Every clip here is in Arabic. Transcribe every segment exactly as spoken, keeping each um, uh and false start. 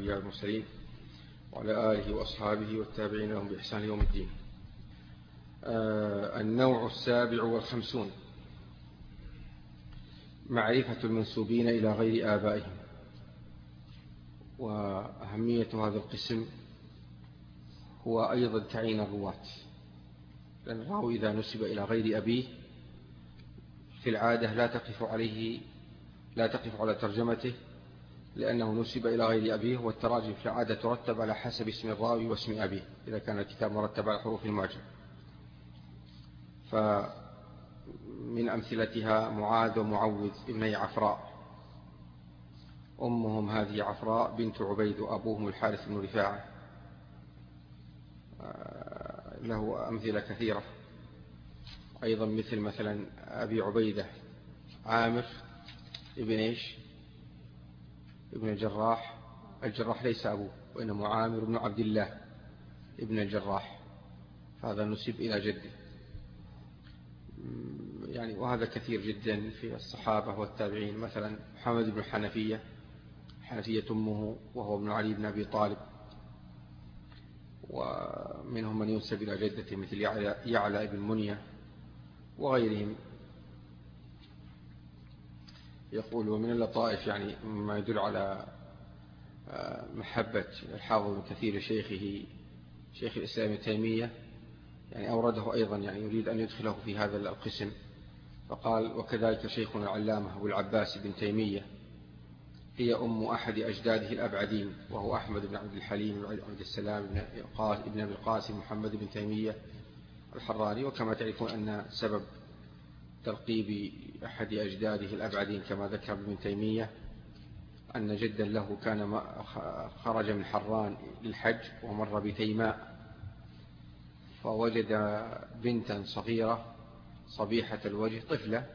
الأنبياء والمرسلين وعلى آله وأصحابه والتابعين لهم بإحسان يوم الدين. آه النوع السابع والخمسون: معرفة المنسوبين إلى غير آبائهم. وأهمية هذا القسم هو أيضا تعيين الرواة، لأن الراوي إذا نسب إلى غير أبيه في العادة لا تقف عليه لا تقف على ترجمته، لأنه نسب إلى غير أبيه، والتراجم في العادة ترتب على حسب اسم الراوي واسم أبيه إذا كان الكتاب مرتب على حروف المعجم. فمن أمثلتها معاذ ومعوذ ابني عفراء، أمهم هذه عفراء بنت عبيد وأبوهم الحارث بن رفاعة. له أمثلة كثيرة أيضا، مثل مثلا أبي عبيدة عامر ابن إيش ابن الجراح. الجراح ليس أبوه، وإنما عامر بن عبد الله ابن الجراح، فهذا نسب إلى جده يعني. وهذا كثير جدا في الصحابة والتابعين، مثلا محمد بن حنفية، حنفية أمه وهو ابن علي بن أبي طالب. ومنهم من ينسب إلى جدته مثل يعلى ابن منية وغيرهم. يقول: ومن اللطائف يعني ما يدل على محبة الحافظ ابن كثير شيخه شيخ الإسلام ابن تيمية، يعني أورده أيضا، يعني يريد أن يدخله في هذا القسم، فقال: وكذلك شيخنا العلامة أبو العباس بن تيمية هي أم أحد أجداده الأبعدين، وهو أحمد بن عبد الحليم بن عبد السلام بن أبي القاسم محمد بن تيمية الحراني. وكما تعرفون أن سبب تلقيب أحد أجداده الأبعدين كما ذكر ابن تيمية أن جدا له كان خرج من حران للحج ومر بتيماء، فوجد بنتا صغيرة صبيحة الوجه، طفلة،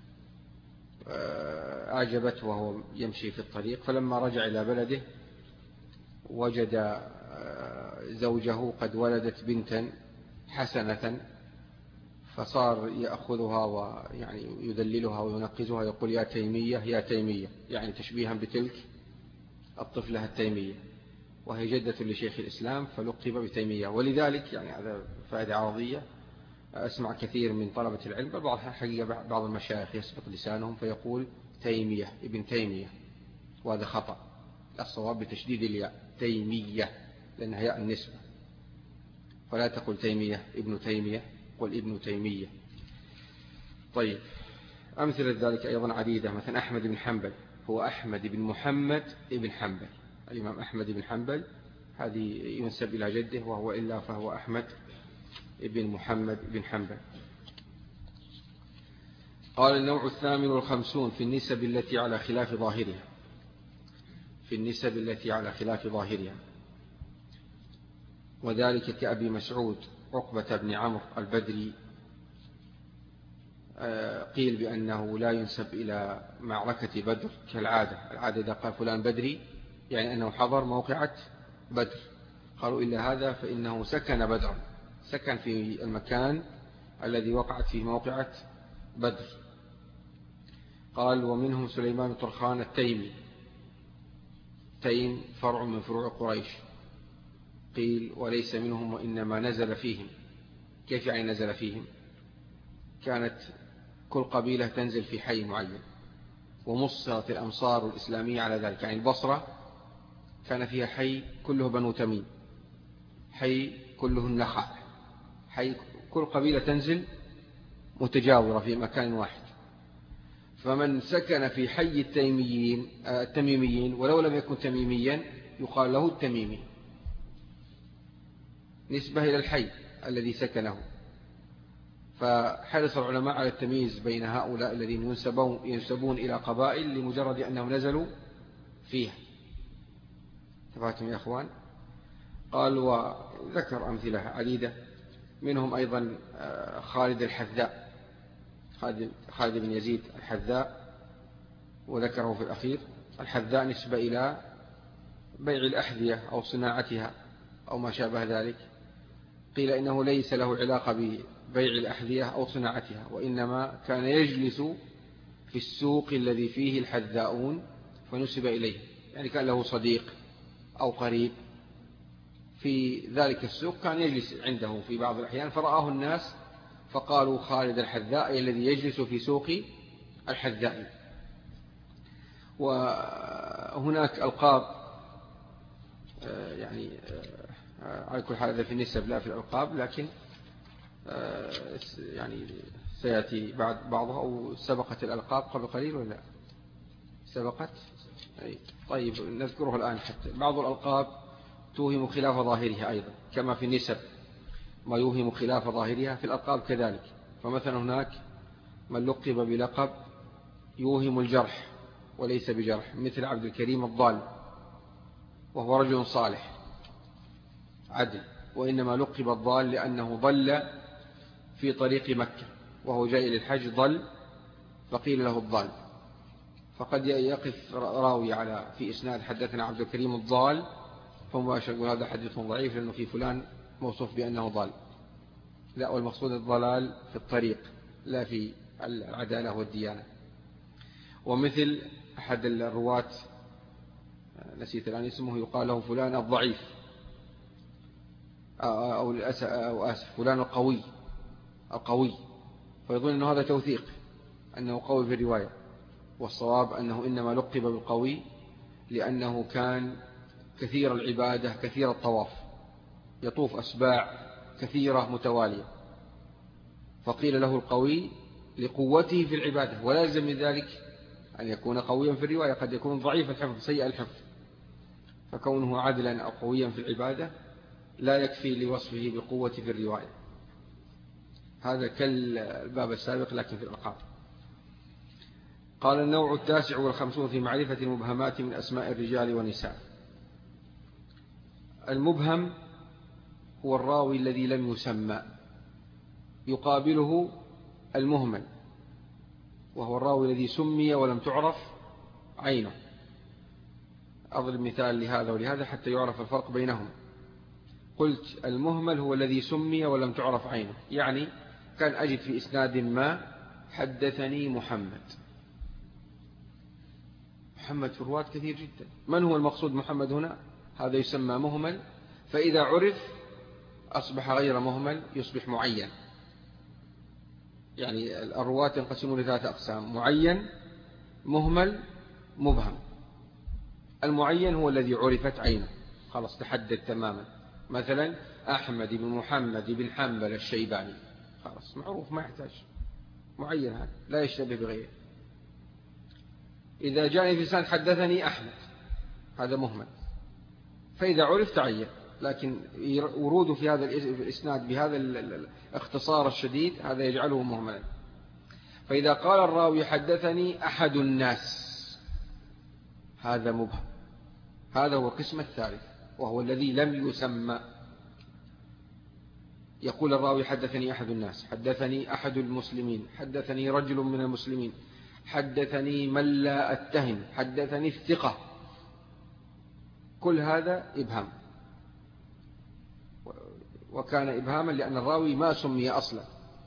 أعجبته وهو يمشي في الطريق. فلما رجع إلى بلده وجد زوجه قد ولدت بنتا حسنة، فصار يأخذها ويعني يذللها وينقزها، يقول: يا تيمية يا تيمية، يعني تشبيها بتلك الطفلة التيمية، وهي جدة لشيخ الإسلام فلقب بتيمية. ولذلك يعني هذا فائدة عرضية، أسمع كثير من طلبة العلم، بل بعض حقيقة بعض المشايخ يسبق لسانهم فيقول تيمية ابن تيمية، وهذا خطأ. الصواب بتشديد الياء تيمية، لأنها ياء النسبة، فلا تقول تيمية ابن تيمية، قل ابن تيمية. طيب، أمثلة ذلك أيضا عديدة. مثلا أحمد بن حنبل هو أحمد بن محمد بن حنبل، الإمام أحمد بن حنبل هذه ينسب إلى جده، وهو إلا فهو أحمد بن محمد بن حنبل. قال: النوع الثامن والخمسون في النسب التي على خلاف ظاهرها. في النسب التي على خلاف ظاهرها، وذلك كأبي مسعود عقبة بن عمرو البدري، قيل بأنه لا ينسب إلى معركة بدر كالعادة. العادة إذا قال فلان بدري يعني أنه حضر موقعة بدر. قالوا: إلا هذا فإنه سكن بدرا، سكن في المكان الذي وقعت فيه موقعة بدر. قال: ومنهم سليمان طرخان التيمي. تيم فرع من فروع قريش. قيل: وليس منهم وإنما نزل فيهم. كيف يعني نزل فيهم؟ كانت كل قبيلة تنزل في حي معين، ومصرت الأمصار الإسلامية على ذلك. يعني البصرة كان فيها حي كله بنو تميم، حي كله النخع، حي كل قبيلة تنزل متجاورة في مكان واحد. فمن سكن في حي التيميين التميميين ولو لم يكن تميميا يقال له التميمي، نسبة إلى الحي الذي سكنه. فحرص العلماء على التمييز بين هؤلاء الذين ينسبون, ينسبون إلى قبائل لمجرد أنهم نزلوا فيها. تفاتم يا أخوان؟ قال: وذكر أمثلة عديدة، منهم أيضا خالد الحذاء، خالد بن يزيد الحذاء، وذكره في الأخير. الحذاء نسبة إلى بيع الأحذية أو صناعتها أو ما شابه ذلك. قيل إنه ليس له علاقة ببيع الأحذية أو صناعتها، وإنما كان يجلس في السوق الذي فيه الحذاؤون فنسب إليه، يعني كان له صديق أو قريب في ذلك السوق كان يجلس عنده في بعض الأحيان، فرآه الناس فقالوا خالد الحذاء الذي يجلس في سوق الحذاء. وهناك ألقاب يعني على كل حال هذا في النسب لا في الألقاب، لكن يعني سيأتي بعد بعضها. أو سبقت الألقاب قبل قليل ولا سبقت؟ طيب نذكره الآن. حتى بعض الألقاب توهم خلاف ظاهرها أيضا، كما في النسب ما يوهم خلاف ظاهرها في الألقاب كذلك. فمثلا هناك من لقب بلقب يوهم الجرح وليس بجرح، مثل عبد الكريم الضال، وهو رجل صالح عدل، وإنما لقب الضال لأنه ضل في طريق مكة وهو جاي للحج ضل فقيل له الضال. فقد يقف راوي على في إسناد حدثنا عبد الكريم الضال فمباشر يقول هذا حديث ضعيف لأنه في فلان موصوف بأنه ضال. لا، والمقصود الضلال في الطريق لا في العدالة والديانة. ومثل أحد الرواة نسيت الآن اسمه يقال له فلان الضعيف أو آسف فلان القوي القوي، فيظن أنه هذا توثيق أنه قوي في الرواية، والصواب أنه إنما لقب بالقوي لأنه كان كثير العبادة كثير الطواف، يطوف أسباع كثيرة متوالية، فقيل له القوي لقوته في العبادة، ولا يلزم من ذلك أن يكون قويا في الرواية، قد يكون ضعيف الحفظ سيء الحفظ، فكونه عدلا أو قويا في العبادة لا يكفي لوصفه بقوة في الرواية. هذا كالباب السابق لكن في الألقاب. قال النوع التاسع والخمسون في معرفة المبهمات من أسماء الرجال والنساء. المبهم هو الراوي الذي لم يسمى، يقابله المهمل وهو الراوي الذي سمي ولم تعرف عينه. أضرب مثال لهذا ولهذا حتى يعرف الفرق بينهم. قلت المهمل هو الذي سمي ولم تعرف عينه، يعني كان أجد في إسناد ما حدثني محمد. محمد في الرواة كثير جدا، من هو المقصود محمد هنا؟ هذا يسمى مهمل، فإذا عرف أصبح غير مهمل يصبح معين. يعني الرواة ينقسمون لثلاثة أقسام: معين، مهمل، مبهم. المعين هو الذي عرفت عينه، خلاص تحدد تماما، مثلا أحمد بن محمد بن حنبل الشيباني، خلاص معروف ما يحتاج، معين هذا لا يشتبه بغيره. إذا جاءني في لسان حدثني أحمد هذا مهمل، فإذا عرف تعين، لكن ورود في هذا الإسناد بهذا الاختصار الشديد هذا يجعله مهملا. فإذا قال الراوي حدثني أحد الناس هذا مبهم، هذا هو القسم الثالث وهو الذي لم يسمى. يقول الراوي حدثني أحد الناس، حدثني أحد المسلمين، حدثني رجل من المسلمين، حدثني من لا أتهم، حدثني الثقة، كل هذا إبهام، وكان إبهاما لأن الراوي ما سمي أصلا.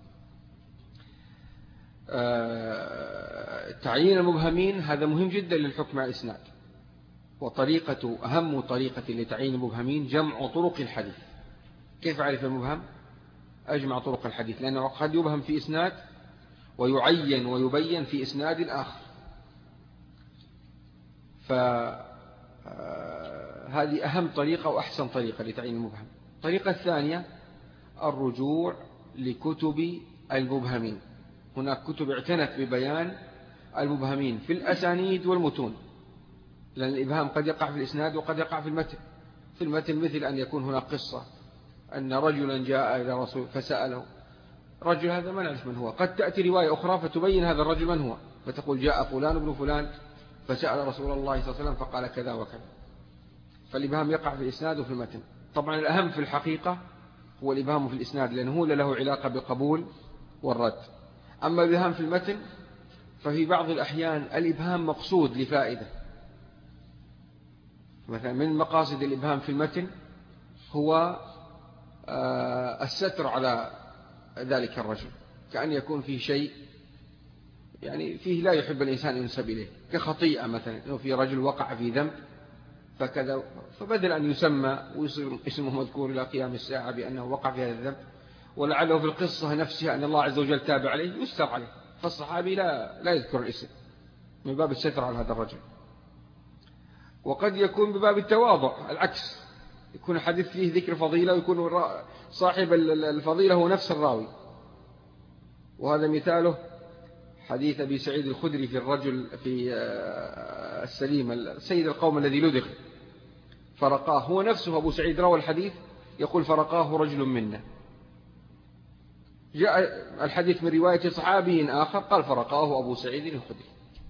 تعيين المبهمين هذا مهم جدا للحكم على الإسناد، وطريقة أهم طريقة لتعيين المبهمين جمع طرق الحديث. كيف أعرف المبهم؟ أجمع طرق الحديث، لأنه قد يبهم في إسناد ويعين ويبين في إسناد آخر. فهذه أهم طريقة وأحسن طريقة لتعيين المبهم. الطريقة الثانية الرجوع لكتب المبهمين. هناك كتب اعتنت ببيان المبهمين في الأسانيد والمتون، لأن الإبهام قد يقع في الإسناد وقد يقع في المتن. في المتن مثل أن يكون هناك قصة أن رجلا جاء إلى رسول فسأله، رجل هذا ما نعرف من هو، قد تأتي رواية أخرى فتبين هذا الرجل من هو، فتقول جاء فلان ابن فلان فسأل رسول الله صلى الله عليه وسلم فقال كذا وكذا. فالإبهام يقع في الإسناد وفي المتن. طبعا الأهم في الحقيقة هو الإبهام في الإسناد، لأنه هو له علاقة بالقبول والرد. أما الإبهام في المتن ففي بعض الأحيان الإبهام مقصود لفائدة. مثلا من مقاصد الإبهام في المتن هو الستر على ذلك الرجل، كأن يكون فيه شيء يعني فيه لا يحب الإنسان أن ينسب إليه، كخطيئة مثلا، أنه في رجل وقع في ذنب فكذا، فبدل أن يسمى ويصير اسمه مذكور إلى قيام الساعة بأنه وقع في هذا الذنب، ولعله في القصة نفسها أن الله عز وجل تابع عليه، يستر عليه، فالصحابي لا لا يذكر الاسم من باب الستر على هذا الرجل. وقد يكون بباب التواضع العكس، يكون الحديث فيه ذكر فضيلة ويكون صاحب الفضيلة هو نفس الراوي. وهذا مثاله حديث أبي سعيد الخدري في الرجل في السليم سيد القوم الذي لدغ فرقاه، هو نفسه أبو سعيد روى الحديث يقول فرقاه رجل منا. جاء الحديث من رواية صحابي آخر قال فرقاه أبو سعيد الخدري.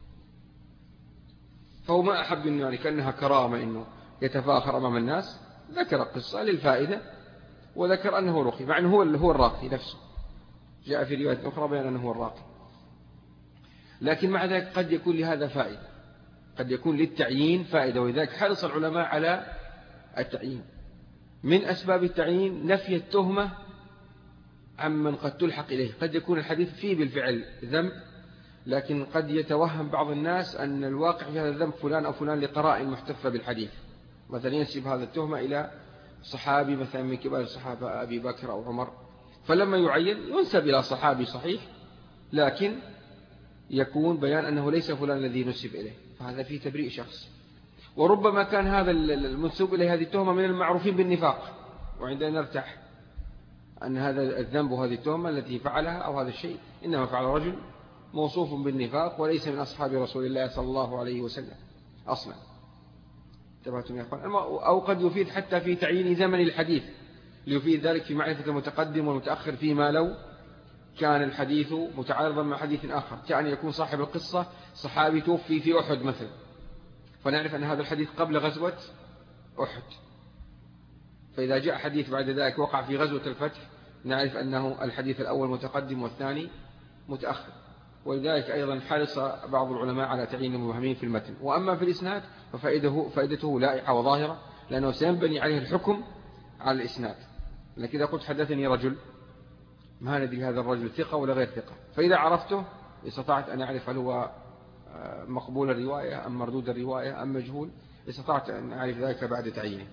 فهو ما أحب إنه يعني كأنها كرامة إنه يتفاخر أمام الناس، ذكر القصة للفائدة وذكر أنه رقي، مع أنه هو هو الراقي نفسه. جاء في رواية أخرى بيان أنه هو الراقي، لكن مع ذلك قد يكون لهذا فائدة، قد يكون للتعيين فائدة، ولذلك حرص العلماء على التعيين. من أسباب التعيين نفي التهمة عمن قد تلحق إليه. قد يكون الحديث فيه بالفعل ذنب، لكن قد يتوهم بعض الناس أن الواقع في هذا الذنب فلان أو فلان لقرائن محتفة بالحديث، مثلا ينسب هذا التهمة إلى صحابي مثلا من كبار الصحابة أبي بكر أو عمر، فلما يعين ينسب إلى صحابي صحيح، لكن يكون بيان أنه ليس فلان الذي نسب إليه، فهذا فيه تبريء شخص. وربما كان هذا المنسوب إليه هذه التهمة من المعروفين بالنفاق، وعندنا نرتاح أن هذا الذنب وهذه التهمة التي فعلها أو هذا الشيء إنما فعل رجل موصوف بالنفاق وليس من أصحاب رسول الله صلى الله عليه وسلم أصلا. انتبهتم يا أخوان؟ أو قد يفيد حتى في تعيين زمن الحديث، ليفيد ذلك في معرفة المتقدم والمتأخر، فيما لو كان الحديث متعارضا مع حديث آخر، كأن يكون صاحب القصة صحابي توفي في أحد مثلا، فنعرف أن هذا الحديث قبل غزوة أحد، فإذا جاء حديث بعد ذلك وقع في غزوة الفتح نعرف أنه الحديث الأول متقدم والثاني متأخر. ولذلك أيضا حرص بعض العلماء على تعيين المبهمين في المتن. وأما في الإسناد ففائدته فائدته لائحة وظاهرة، لأنه سينبني عليه الحكم على الإسناد. لكن إذا قلت حدثني رجل ما ندري هذا الرجل ثقة ولا غير ثقة، فإذا عرفته استطعت أن أعرف هل هو مقبول الرواية أم مردود الرواية أم مجهول، استطعت أن أعرف ذلك بعد تعيينه.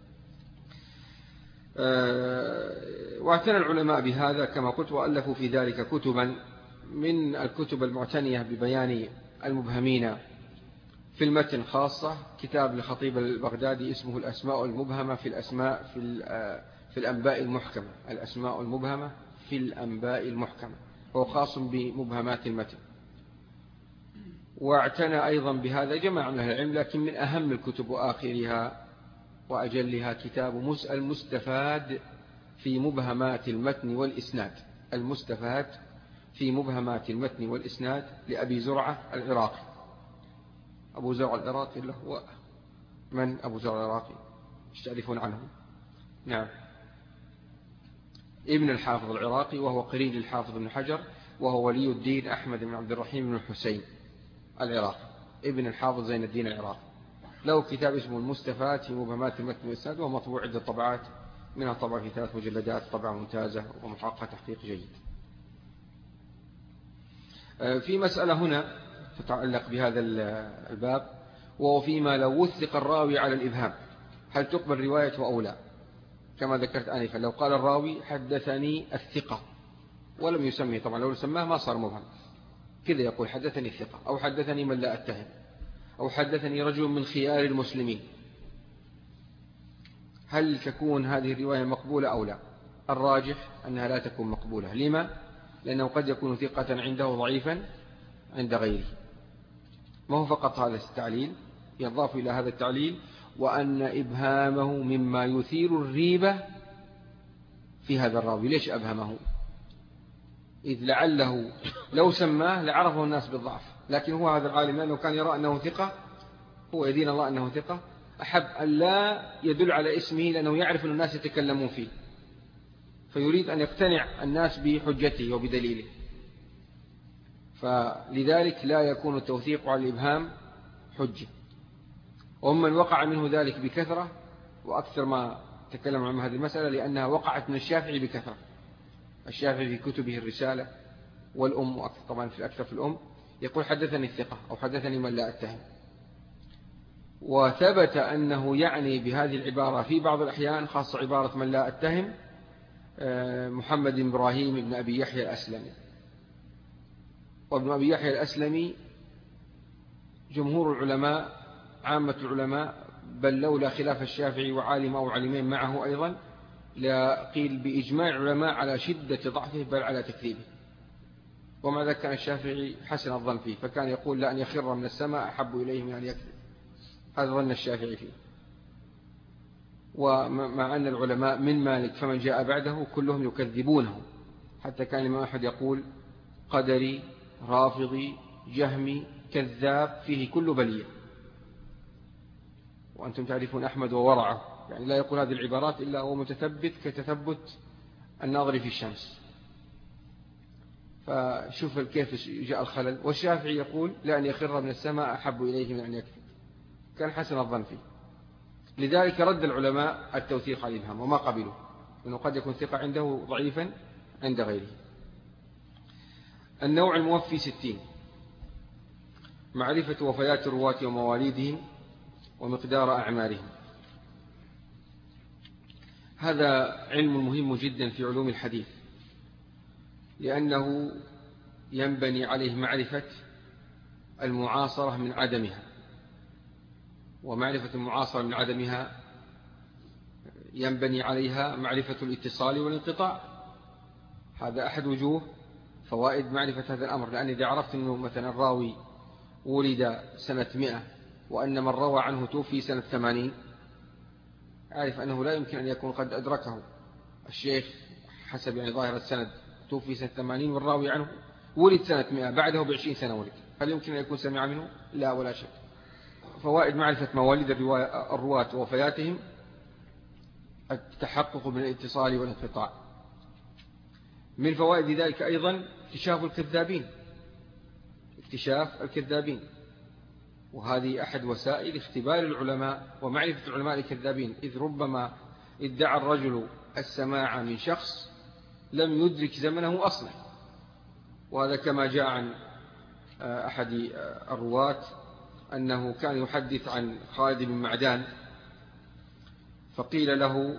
واعتنى العلماء بهذا كما قلت، وألفوا في ذلك كتبا. من الكتب المعتنية ببيان المبهمين في المتن خاصة كتاب لخطيب البغدادي اسمه الأسماء المبهمة في الأسماء في في الأنباء المحكمة، الأسماء المبهمة في الأنباء المحكمة، هو خاص بمبهمات المتن. واعتنى أيضا بهذا جماعة من أهل العلم، لكن من أهم الكتب وآخرها وأجلها كتاب المستفاد في مبهمات المتن والإسناد، المستفاد في مبهمات المتن والإسناد لأبي زرعة العراقي. أبو زرعة العراقي له هو من أبو زرعة العراقي؟ مش تعرفون عنه؟ نعم، ابن الحافظ العراقي، وهو قرين للحافظ بن حجر، وهو ولي الدين أحمد بن عبد الرحيم بن الحسين العراقي، ابن الحافظ زين الدين العراقي. له كتاب اسمه المستفاد في مبهمات المتن والإسناد، وهو مطبوع عدة طبعات، منها طبعا في ثلاث مجلدات، طبعة ممتازة ومحقق تحقيق جيد. في مسألة هنا تتعلق بهذا الباب، وهو فيما لو وثق الراوي على الإبهام هل تقبل روايته أو لا؟ كما ذكرت آنفا، لو قال الراوي حدثني الثقة ولم يسميه، طبعا لو سماه ما صار مبهم، كذا يقول حدثني الثقة، أو حدثني من لا أتهم، أو حدثني رجل من خيار المسلمين، هل تكون هذه الرواية مقبولة أو لا؟ الراجح أنها لا تكون مقبولة. لما؟ لأنه قد يكون ثقة عنده ضعيفا عند غيره. ما هو فقط هذا التعليل، يضاف إلى هذا التعليل وأن إبهامه مما يثير الريبة في هذا الراوي. ليش أبهمه؟ إذ لعله لو سماه لعرفه الناس بالضعف، لكن هو هذا العالم لأنه كان يرى أنه ثقة، هو يدين الله أنه ثقة، أحب أن لا يدل على اسمه لأنه يعرف أن الناس يتكلمون فيه، فيريد أن يقتنع الناس بحجته وبدليله، فلذلك لا يكون التوثيق على الإبهام حجة. ومن وقع منه ذلك بكثرة، وأكثر ما تكلم عن هذه المسألة لأنها وقعت من الشافعي بكثرة. الشافعي في كتبه الرسالة والأم، وأكثر طبعا في الأكثر في الأم، يقول حدثني الثقة أو حدثني من لا أتهم. وثبت أنه يعني بهذه العبارة في بعض الأحيان، خاصة عبارة من لا أتهم، محمد بن إبراهيم بن أبي يحيى الأسلمي. وابن أبي يحيى الأسلمي جمهور العلماء، عامة العلماء، بل لولا خلاف الشافعي وعالم أو علمين معه أيضا لا قيل بإجماع العلماء على شدة ضعفه بل على تكذيبه. ومع ذلك كان الشافعي حسن الظن فيه، فكان يقول لأن يخر من السماء أحب إليه من أن يكذب. هذا ظن الشافعي فيه. ومع أن العلماء من مالك فمن جاء بعده كلهم يكذبونه، حتى كان الإمام أحمد يقول قدري رافضي جهمي كذاب فيه كل بلية. وأنتم تعرفون أحمد وورعه، يعني لا يقول هذه العبارات إلا هو متثبت كتثبت الناظر في الشمس. فشوف كيف جاء الخلل. والشافعي يقول لأن يخر من السماء أحب إليه من أن يكذب، كان حسن الظن فيه. لذلك رد العلماء التوثيق على الإبهام وما قبلوا، لأنه قد يكون ثقة عنده ضعيفا عند غيره. النوع الموفي ستين: معرفة وفيات الرواة ومواليدهم ومقدار أعمارهم. هذا علم مهم جدا في علوم الحديث، لأنه ينبني عليه معرفة المعاصرة من عدمها، ومعرفة المعاصرة من عدمها ينبني عليها معرفة الاتصال والانقطاع. هذا أحد وجوه فوائد معرفة هذا الأمر، لأن إذا عرفت أنه مثلا الراوي ولد سنة مئة وأن من روى عنه توفي سنة ثمانين، أعرف أنه لا يمكن أن يكون قد أدركه الشيخ حسب يعني ظاهر السند، توفي سنة ثمانين والراوي عنه ولد سنة مئة، بعده بعشرين سنة ولد، هل يمكن أن يكون سمع منه؟ لا ولا شك. فوائد معرفة مواليد الرواة ووفياتهم: التحقق من الاتصال والانقطاع. من فوائد ذلك أيضا اكتشاف الكذابين، اكتشاف الكذابين، وهذه أحد وسائل اختبار العلماء ومعرفة العلماء الكذابين، إذ ربما ادعى الرجل السماع من شخص لم يدرك زمنه أصلا. وهذا كما جاء عن أحد الرواة أنه كان يحدث عن خالد بن معدان، فقيل له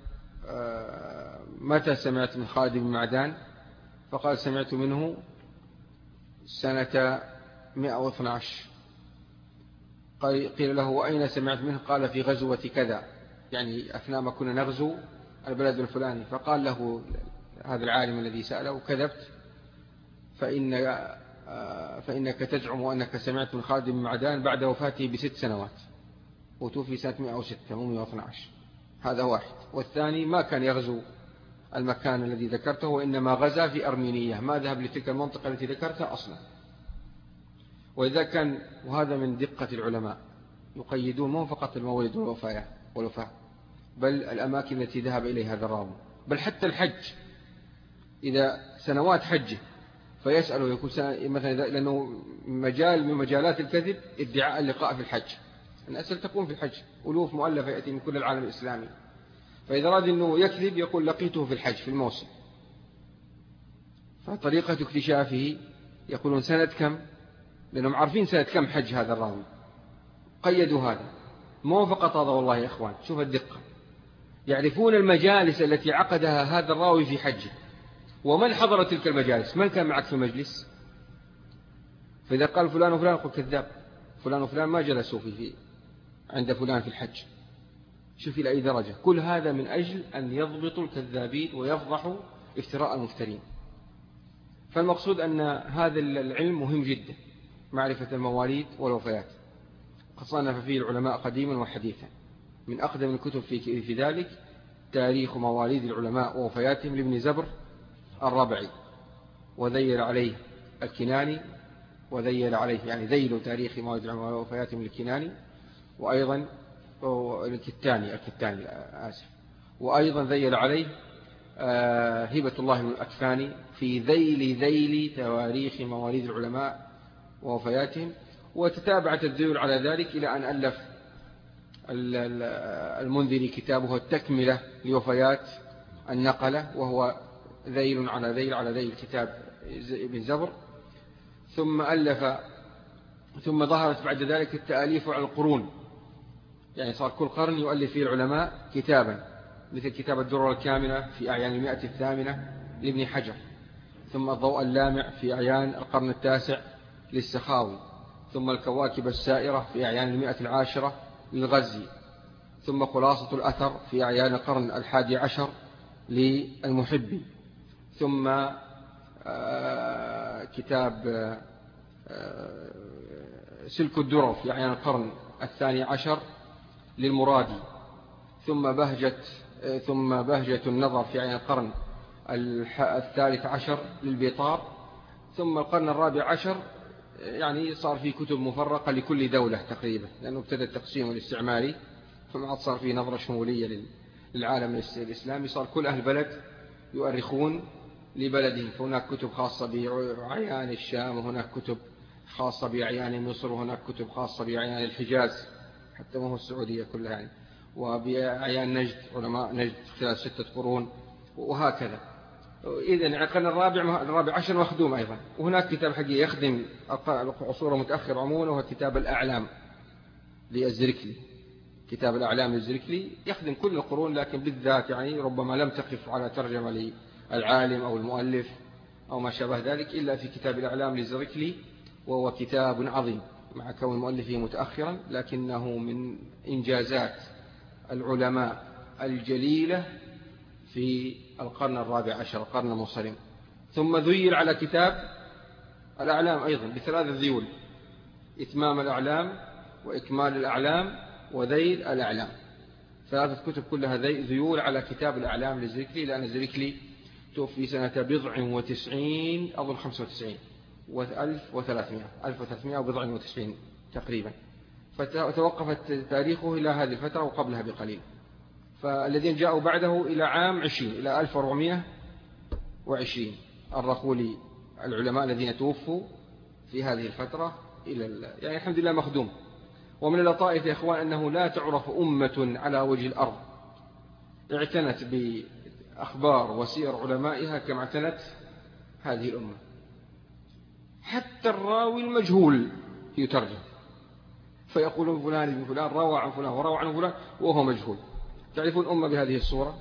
متى سمعت من خالد بن معدان؟ فقال سمعت منه سنة مئة واثني عشر. قيل له وأين سمعت منه؟ قال في غزوة كذا، يعني أثناء ما كنا نغزو البلد الفلاني. فقال له هذا العالم الذي سأله كذبت، فإن فإنك تزعم أنك سمعت من خالد بن معدان بعد وفاته بست سنوات، وتوفي سنة مئة وستة مئة واثني عشر. هذا واحد. والثاني ما كان يغزو المكان الذي ذكرته، وإنما غزا في أرمينية، ما ذهب لتلك المنطقة التي ذكرتها أصلا. وإذا كان، وهذا من دقة العلماء، يقيدون مو فقط المولد والوفاة بل الأماكن التي ذهب إليها هذا الراوي، بل حتى الحج. إذا سنوات حجه فيسأله يقول مثلا، لأنه مجال من مجالات الكذب ادعاء اللقاء في الحج. الأسئلة تكون في الحج، ألوف مؤلفة يأتي من كل العالم الإسلامي، فإذا أراد أنه يكذب يقول لقيته في الحج في الموسم. فطريقة اكتشافه يقولون سنة كم، لأنهم عارفين سنة كم حج هذا الراوي، قيدوا هذا. مو فقط هذا والله يا إخوان، شوف الدقة، يعرفون المجالس التي عقدها هذا الراوي في حجه، ومن حضر تلك المجالس، من كان معك في المجلس. فإذا قال فلان وفلان قل كذاب، فلان وفلان ما جلسوا في عند فلان في الحج. شوف إلى أي درجة. كل هذا من أجل أن يضبطوا الكذابين ويفضحوا افتراء المفترين. فالمقصود أن هذا العلم مهم جدا، معرفة المواليد والوفيات. قد صنف فيه العلماء قديما وحديثا. من أقدم الكتب في ذلك تاريخ مواليد العلماء ووفياتهم لابن زبر الربعي، وذيل عليه الكناني، وذيل عليه يعني ذيل تاريخ مواليد العلماء ووفياتهم للكناني، وأيضا الكتاني الكتاني آسف وأيضا ذيل عليه هبة الله بن الأكفاني في ذيل ذيل تواريخ مواليد العلماء ووفياتهم. وتتابعت الذيول على ذلك إلى أن ألف المنذري كتابه التكملة لوفيات النقلة، وهو ذيل على ذيل على ذيل كتاب ابن زبر. ثم ألف ثم ظهرت بعد ذلك التأليف على القرون، يعني صار كل قرن يؤلف فيه العلماء كتابا، مثل كتاب الدرر الكامنة في أعيان المئة الثامنة لابن حجر، ثم الضوء اللامع في أعيان القرن التاسع للسخاوي، ثم الكواكب السائرة في أعيان المئة العاشرة للغزي، ثم خلاصة الأثر في أعيان القرن الحادي عشر للمحبي، ثم كتاب سلك الدرر في أعيان القرن الثاني عشر للمرادي، ثم بهجة ثم بهجة النظر في أعيان القرن الثالث عشر للبيطار، ثم القرن الرابع عشر يعني صار في كتب مفرقة لكل دولة تقريبا، لأنه ابتدى التقسيم الاستعماري، فما صار في نظرة شمولية للعالم الإسلامي، صار كل أهل بلد يؤرخون لبلدهم، فهناك كتب خاصة بأعيان الشام، وهناك كتب خاصة بأعيان مصر، وهناك كتب خاصة بأعيان الحجاز حتى ما هو السعودية كلها يعني، وبأعيان نجد، علماء نجد خلال ستة قرون، وهكذا. إذن القرن الرابع الرابع عشر مخدوم أيضا. وهناك كتاب حقيقي يخدم العصور المتأخرة عموما، وهو كتاب الأعلام للزركلي. كتاب الأعلام للزركلي يخدم كل القرون، لكن بالذات يعني ربما لم تقف على ترجمة للعالم أو المؤلف أو ما شابه ذلك إلا في كتاب الأعلام للزركلي، وهو كتاب عظيم مع كون مؤلفه متأخرا، لكنه من إنجازات العلماء الجليلة في القرن الرابع عشر، القرن المنصرم. ثم ذيل على كتاب الأعلام أيضا بثلاثة ذيول: إتمام الأعلام، وإكمال الأعلام، وذيل الأعلام. ثلاثة كتب كلها ذيول على كتاب الأعلام للزركلي، لأن الزركلي توفي سنة بضع وتسعين أظن خمسة وتسعين وألف وثلاثمائة ألف وثلاثمائة وبضع وتسعين تقريبا، فتوقفت تاريخه إلى هذه الفترة وقبلها بقليل. فالذين جاءوا بعده إلى عام عشرين إلى ألف وأربعمائة وعشرين أرخوا لي العلماء الذين توفوا في هذه الفترة إلى يعني الحمد لله مخدوم. ومن اللطائف يا إخوان أنه لا تعرف أمة على وجه الأرض اعتنت بأخبار وسير علمائها كما اعتنت هذه الأمة. حتى الراوي المجهول يترجم، فيقولون فلان ابن فلان روى عن فلان وروى عن فلان وهو مجهول. تعرفون الأمة بهذه الصورة.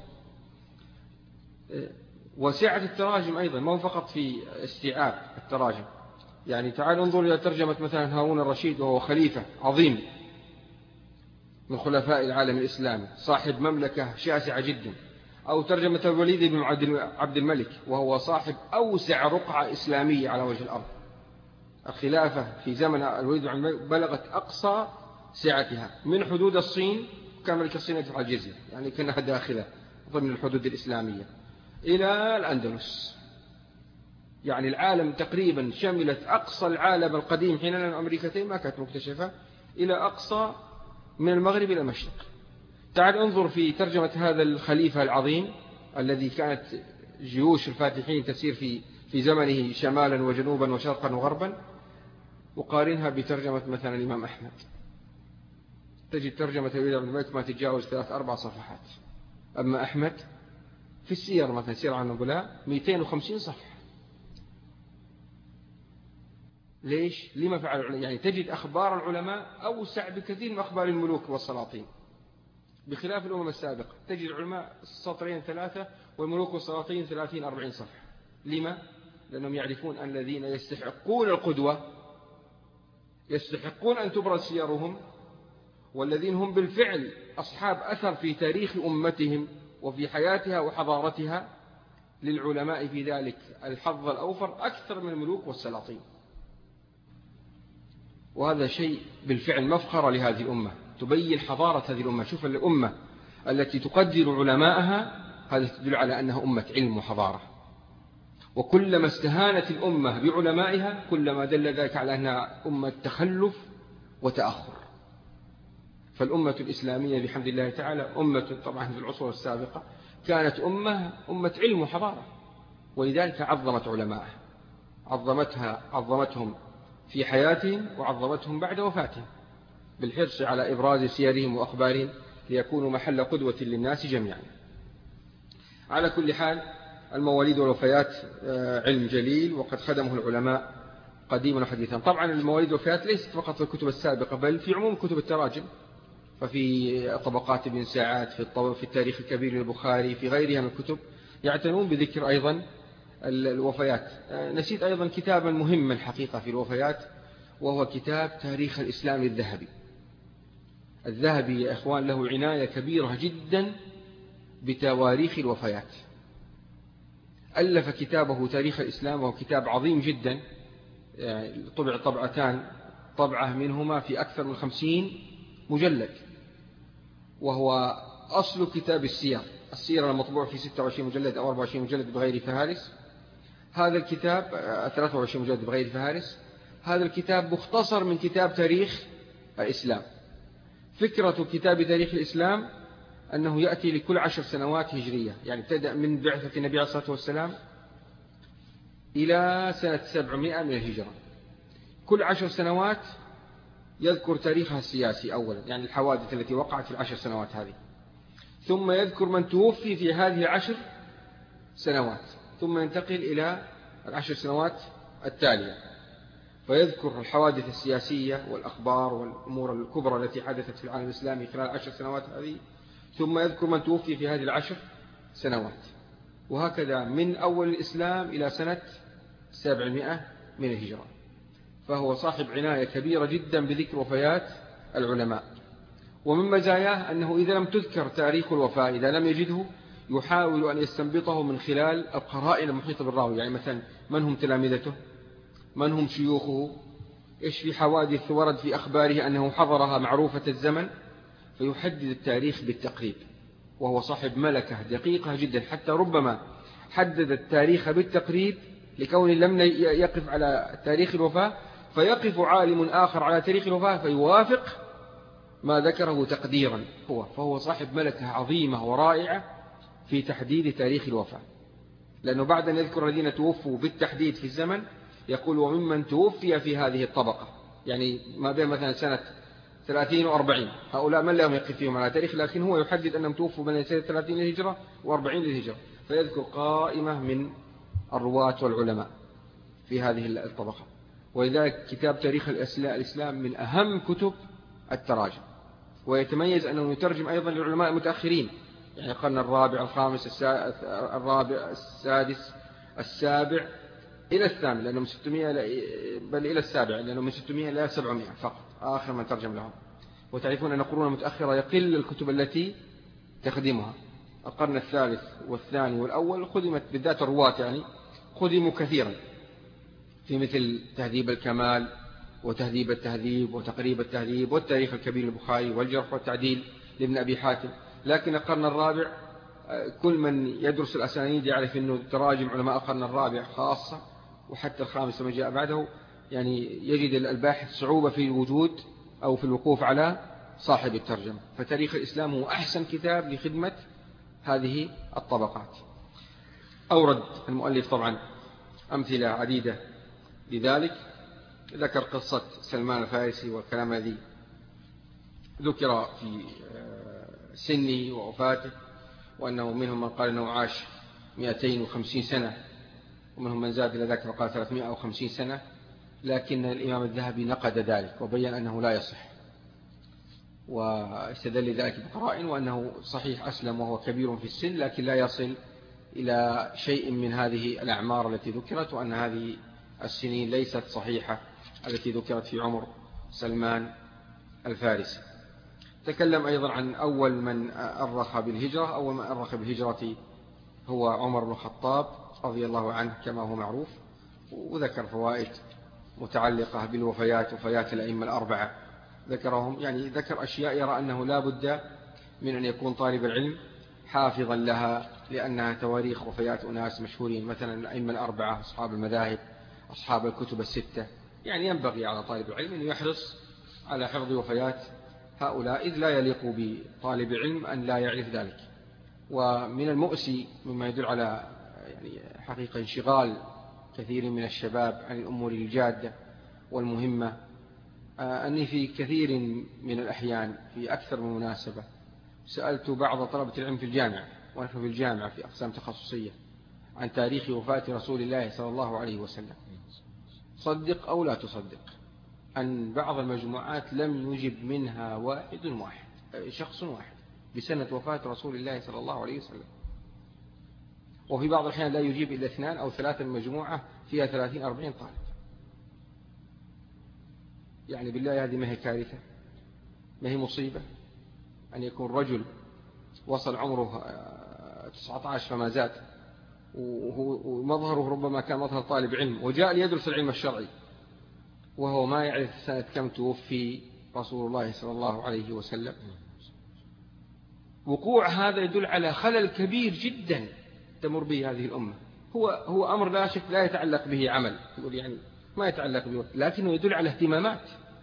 وسعة التراجم أيضا، ما هو فقط في استيعاب التراجم. يعني تعال انظر إلى ترجمة مثلا هارون الرشيد، وهو خليفة عظيم من خلفاء العالم الإسلامي، صاحب مملكة شاسعة جدا. أو ترجمة الوليد بن عبد الملك، وهو صاحب أوسع رقعة إسلامية على وجه الأرض. الخلافة في زمن الوليد بن عبد الملك بلغت أقصى سعتها من حدود الصين، كان ملك الصين يدفع الجزية يعني كانها داخلة ضمن الحدود الإسلامية، إلى الأندلس. يعني العالم تقريبا شملت أقصى العالم القديم، حين أن أمريكتين ما كانت مكتشفة، إلى أقصى من المغرب إلى المشرق. تعال انظر في ترجمة هذا الخليفة العظيم الذي كانت جيوش الفاتحين تسير في في زمنه شمالا وجنوبا وشرقا وغربا، وقارنها بترجمة مثلا الإمام أحمد. تجد ترجمة الوليد بن الملك ما تتجاوز ثلاث أربع صفحات، أما أحمد في السير مثلا سير عن النبلاء مئتين وخمسين صفحة. ليش؟ لما فعل؟ يعني تجد أخبار العلماء أوسع بكثير من أخبار الملوك والسلاطين، بخلاف الأمم السابقة تجد العلماء سطرين ثلاثة والملوك والسلاطين ثلاثين أربعين صفحة. لما؟ لأنهم يعرفون أن الذين يستحقون القدوة يستحقون أن تبرز سيرهم، والذين هم بالفعل أصحاب أثر في تاريخ أمتهم وفي حياتها وحضارتها، للعلماء في ذلك الحظ الأوفر أكثر من الملوك والسلاطين. وهذا شيء بالفعل مفخرة لهذه الأمة، تبين حضارة هذه الأمة. شوف الأمة التي تقدر علماءها، هذا تدل على أنها أمة علم وحضارة. وكلما استهانت الأمة بعلمائها كلما دل ذلك على أنها أمة تخلف وتأخر. فالأمة الإسلامية بحمد الله تعالى أمة، طبعا في العصور السابقة كانت أمة أمة علم وحضارة، ولذلك عظمت علمائها، عظمتها عظمتهم في حياتهم وعظمتهم بعد وفاتهم، بالحرص على إبراز سيرهم وأخبارهم ليكونوا محل قدوة للناس جميعا. على كل حال، المواليد والوفيات علم جليل وقد خدمه العلماء قديما وحديثا. طبعا المواليد والوفيات ليست فقط في الكتب السابقة، بل في عموم كتب التراجم. ففي طبقات ابن ساعات، في في التاريخ الكبير للبخاري، في غيرها من الكتب يعتنون بذكر أيضا الوفيات. نسيت أيضا كتابا مهما الحقيقة في الوفيات، وهو كتاب تاريخ الإسلام الذهبي. الذهبي يا إخوان له عناية كبيرة جدا بتواريخ الوفيات. ألف كتابه تاريخ الإسلام، وهو كتاب عظيم جدا، يعني طبع طبعتان، طبعة منهما في أكثر من خمسين مجلد، وهو أصل كتاب السير. السير المطبوع في ستة وعشرين مجلد أو أربعة وعشرين مجلد بغير فهارس. هذا الكتاب ثلاثة وعشرين مجلد بغير فهارس. هذا الكتاب مختصر من كتاب تاريخ الإسلام. فكرة كتاب تاريخ الإسلام أنه يأتي لكل عشر سنوات هجرية، يعني ابتدأ من بعثة النبي عليه الصلاة والسلام إلى سنة سبعمائة من الهجرة. كل عشر سنوات يذكر تاريخها السياسي أولا، يعني الحوادث التي وقعت في العشر سنوات هذه، ثم يذكر من توفي في هذه العشر سنوات، ثم ينتقل إلى العشر سنوات التالية فيذكر الحوادث السياسية والأخبار والأمور الكبرى التي حدثت في العالم الإسلامي خلال العشر سنوات هذه، ثم يذكر من توفي في هذه العشر سنوات، وهكذا من أول الإسلام إلى سنة سبعمائة من الهجرة. فهو صاحب عناية كبيرة جدا بذكر وفيات العلماء. ومن مزاياه أنه إذا لم تذكر تاريخ الوفاة، إذا لم يجده، يحاول أن يستنبطه من خلال القرائن المحيطة بالراوي، يعني مثلا من هم تلامذته، من هم شيوخه، إيش في حوادث ورد في أخباره أنه حضرها معروفة الزمن، فيحدد التاريخ بالتقريب. وهو صاحب ملكة دقيقة جدا، حتى ربما حدد التاريخ بالتقريب لكون لم يقف على تاريخ الوفاة، فيقف عالم آخر على تاريخ الوفاة فيوافق ما ذكره تقديرا هو. فهو صاحب ملكة عظيمة ورائعة في تحديد تاريخ الوفاة، لأنه بعد أن يذكر الذين توفوا بالتحديد في الزمن يقول وممن توفي في هذه الطبقة، يعني ما بين مثلا سنة ثلاثين وأربعين، هؤلاء من لهم يقف فيهم على تاريخ، لكن هو يحدد أنهم توفوا بين سنة ثلاثين للهجرة وأربعين للهجرة، فيذكر قائمة من الرواة والعلماء في هذه الطبقة. ولذلك كتاب تاريخ الإسلام من أهم كتب التراجم، ويتميز أنه يترجم أيضا للعلماء المتأخرين، يعني القرن الرابع الخامس الرابع السادس السابع إلى الثامن، لأنه من ستمائة بل إلى السابع، لأنه من ستمائة إلى سبعمائة فقط آخر من ترجم لهم. وتعرفون أن القرون المتأخرة يقل الكتب التي تخدمها. القرن الثالث والثاني والأول خدمت بالذات الرواة، يعني خدموا كثيرا في مثل تهذيب الكمال وتهذيب التهذيب وتقريب التهذيب والتاريخ الكبير البخاري والجرح والتعديل لابن أبي حاتم. لكن القرن الرابع كل من يدرس الأسانيد يعرف أنه تراجم علماء القرن الرابع خاصة، وحتى الخامس وما جاء بعده، يعني يجد الباحث صعوبة في الوجود أو في الوقوف على صاحب الترجمة. فتاريخ الإسلام هو أحسن كتاب لخدمة هذه الطبقات. أورد المؤلف طبعا أمثلة عديدة لذلك. ذكر قصة سلمان الفارسي والكلام الذي ذكر في سنه ووفاته، وأنه منهم من قال أنه عاش مئتين وخمسين سنة، ومنهم من زاد إلى ذلك وقال ثلاثمائة وخمسين سنة، لكن الإمام الذهبي نقد ذلك وبين أنه لا يصح، واستدل ذلك بقرائن، وأنه صحيح أسلم وهو كبير في السن لكن لا يصل إلى شيء من هذه الأعمار التي ذكرت، وأن هذه السنين ليست صحيحة التي ذكرت في عمر سلمان الفارسي. تكلم أيضا عن أول من أرخ بالهجرة. أول من أرخ بالهجرة هو عمر بن الخطاب رضي الله عنه كما هو معروف، وذكر فوائد متعلقة بالوفيات، وفيات الأئمة الأربعة ذكرهم، يعني ذكر أشياء يرى أنه لا بد من أن يكون طالب العلم حافظا لها، لأنها تواريخ وفيات أناس مشهورين، مثلا الأئمة الأربعة، أصحاب المذاهب، أصحاب الكتب الستة. يعني ينبغي على طالب العلم أن يحرص على حفظ وفيات هؤلاء، إذ لا يليق بطالب علم أن لا يعرف ذلك. ومن المؤسي مما يدل على يعني حقيقة انشغال كثير من الشباب عن الأمور الجادة والمهمة، أني في كثير من الأحيان في أكثر من مناسبة سألت بعض طلبة العلم في الجامعة، ونحن في الجامعة في أقسام تخصصية، عن تاريخ وفاة رسول الله صلى الله عليه وسلم. صدق أو لا تصدق أن بعض المجموعات لم يجب منها واحد واحد، شخص واحد بسنة وفاة رسول الله صلى الله عليه وسلم. وفي بعض الأحيان لا يجيب إلا اثنان أو ثلاثة مجموعة فيها ثلاثين أربعين طالب. يعني بالله هذه ما هي كارثة، ما هي مصيبة أن يكون رجل وصل عمره تسعة عشر فما زاد ومظهره ربما كان مظهر طالب علم وجاء ليدرس العلم الشرعي وهو ما يعرف سنة كم توفي رسول الله صلى الله عليه وسلم. وقوع هذا يدل على خلل كبير جدا تمر به هذه الأمة. هو هو أمر لا شك لا يتعلق به عمل، يقول يعني ما يتعلق به، لكنه يدل على اهتمامات،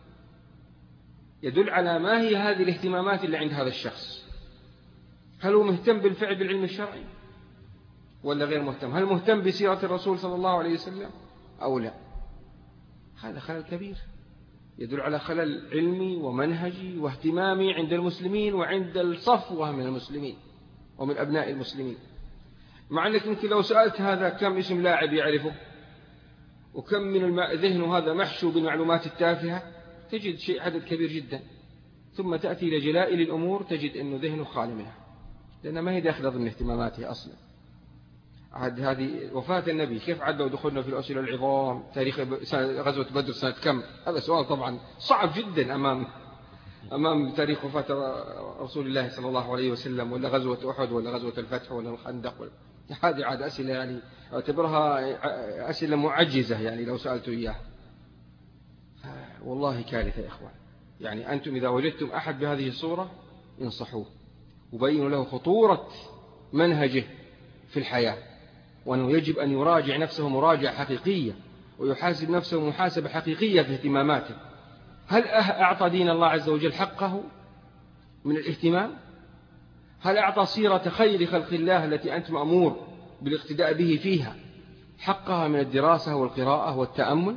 يدل على ما هي هذه الاهتمامات اللي عند هذا الشخص. هل هو مهتم بالفعل بالعلم الشرعي ولا غير مهتم؟ هل مهتم بسيرة الرسول صلى الله عليه وسلم أو لا؟ هذا خلل كبير يدل على خلل علمي ومنهجي واهتمامي عند المسلمين وعند الصفوة من المسلمين ومن أبناء المسلمين. مع أنك يمكن لو سألت هذا كم اسم لاعب يعرفه وكم من ذهنه هذا محشو بالمعلومات التافهة تجد شيء عدد كبير جدا، ثم تأتي إلى جلائل الأمور تجد أنه ذهنه خالي منها لأنه ما هي داخل ضمن اهتماماته أصلا. عد هذه وفاة النبي كيف عد لو دخلنا في الأسئلة العظام؟ تاريخ غزوة بدر سنة كم؟ هذا سؤال طبعا صعب جدا أمام أمام تاريخ وفاة رسول الله صلى الله عليه وسلم، ولا غزوة أحد ولا غزوة الفتح ولا الخندق ولا... هذه عاد أسئلة يعني أعتبرها أسئلة معجزة يعني لو سألت إياها. والله كارثة يا إخوان. يعني أنتم إذا وجدتم أحد بهذه الصورة انصحوه وبينوا له خطورة منهجه في الحياة، وأنه يجب أن يراجع نفسه مراجعة حقيقية ويحاسب نفسه محاسبة حقيقية في اهتماماته. هل أعطى دين الله عز وجل حقه من الاهتمام؟ هل أعطى سيرة خير خلق الله التي أنت مأمور بالاقتداء به فيها حقها من الدراسة والقراءة والتأمل؟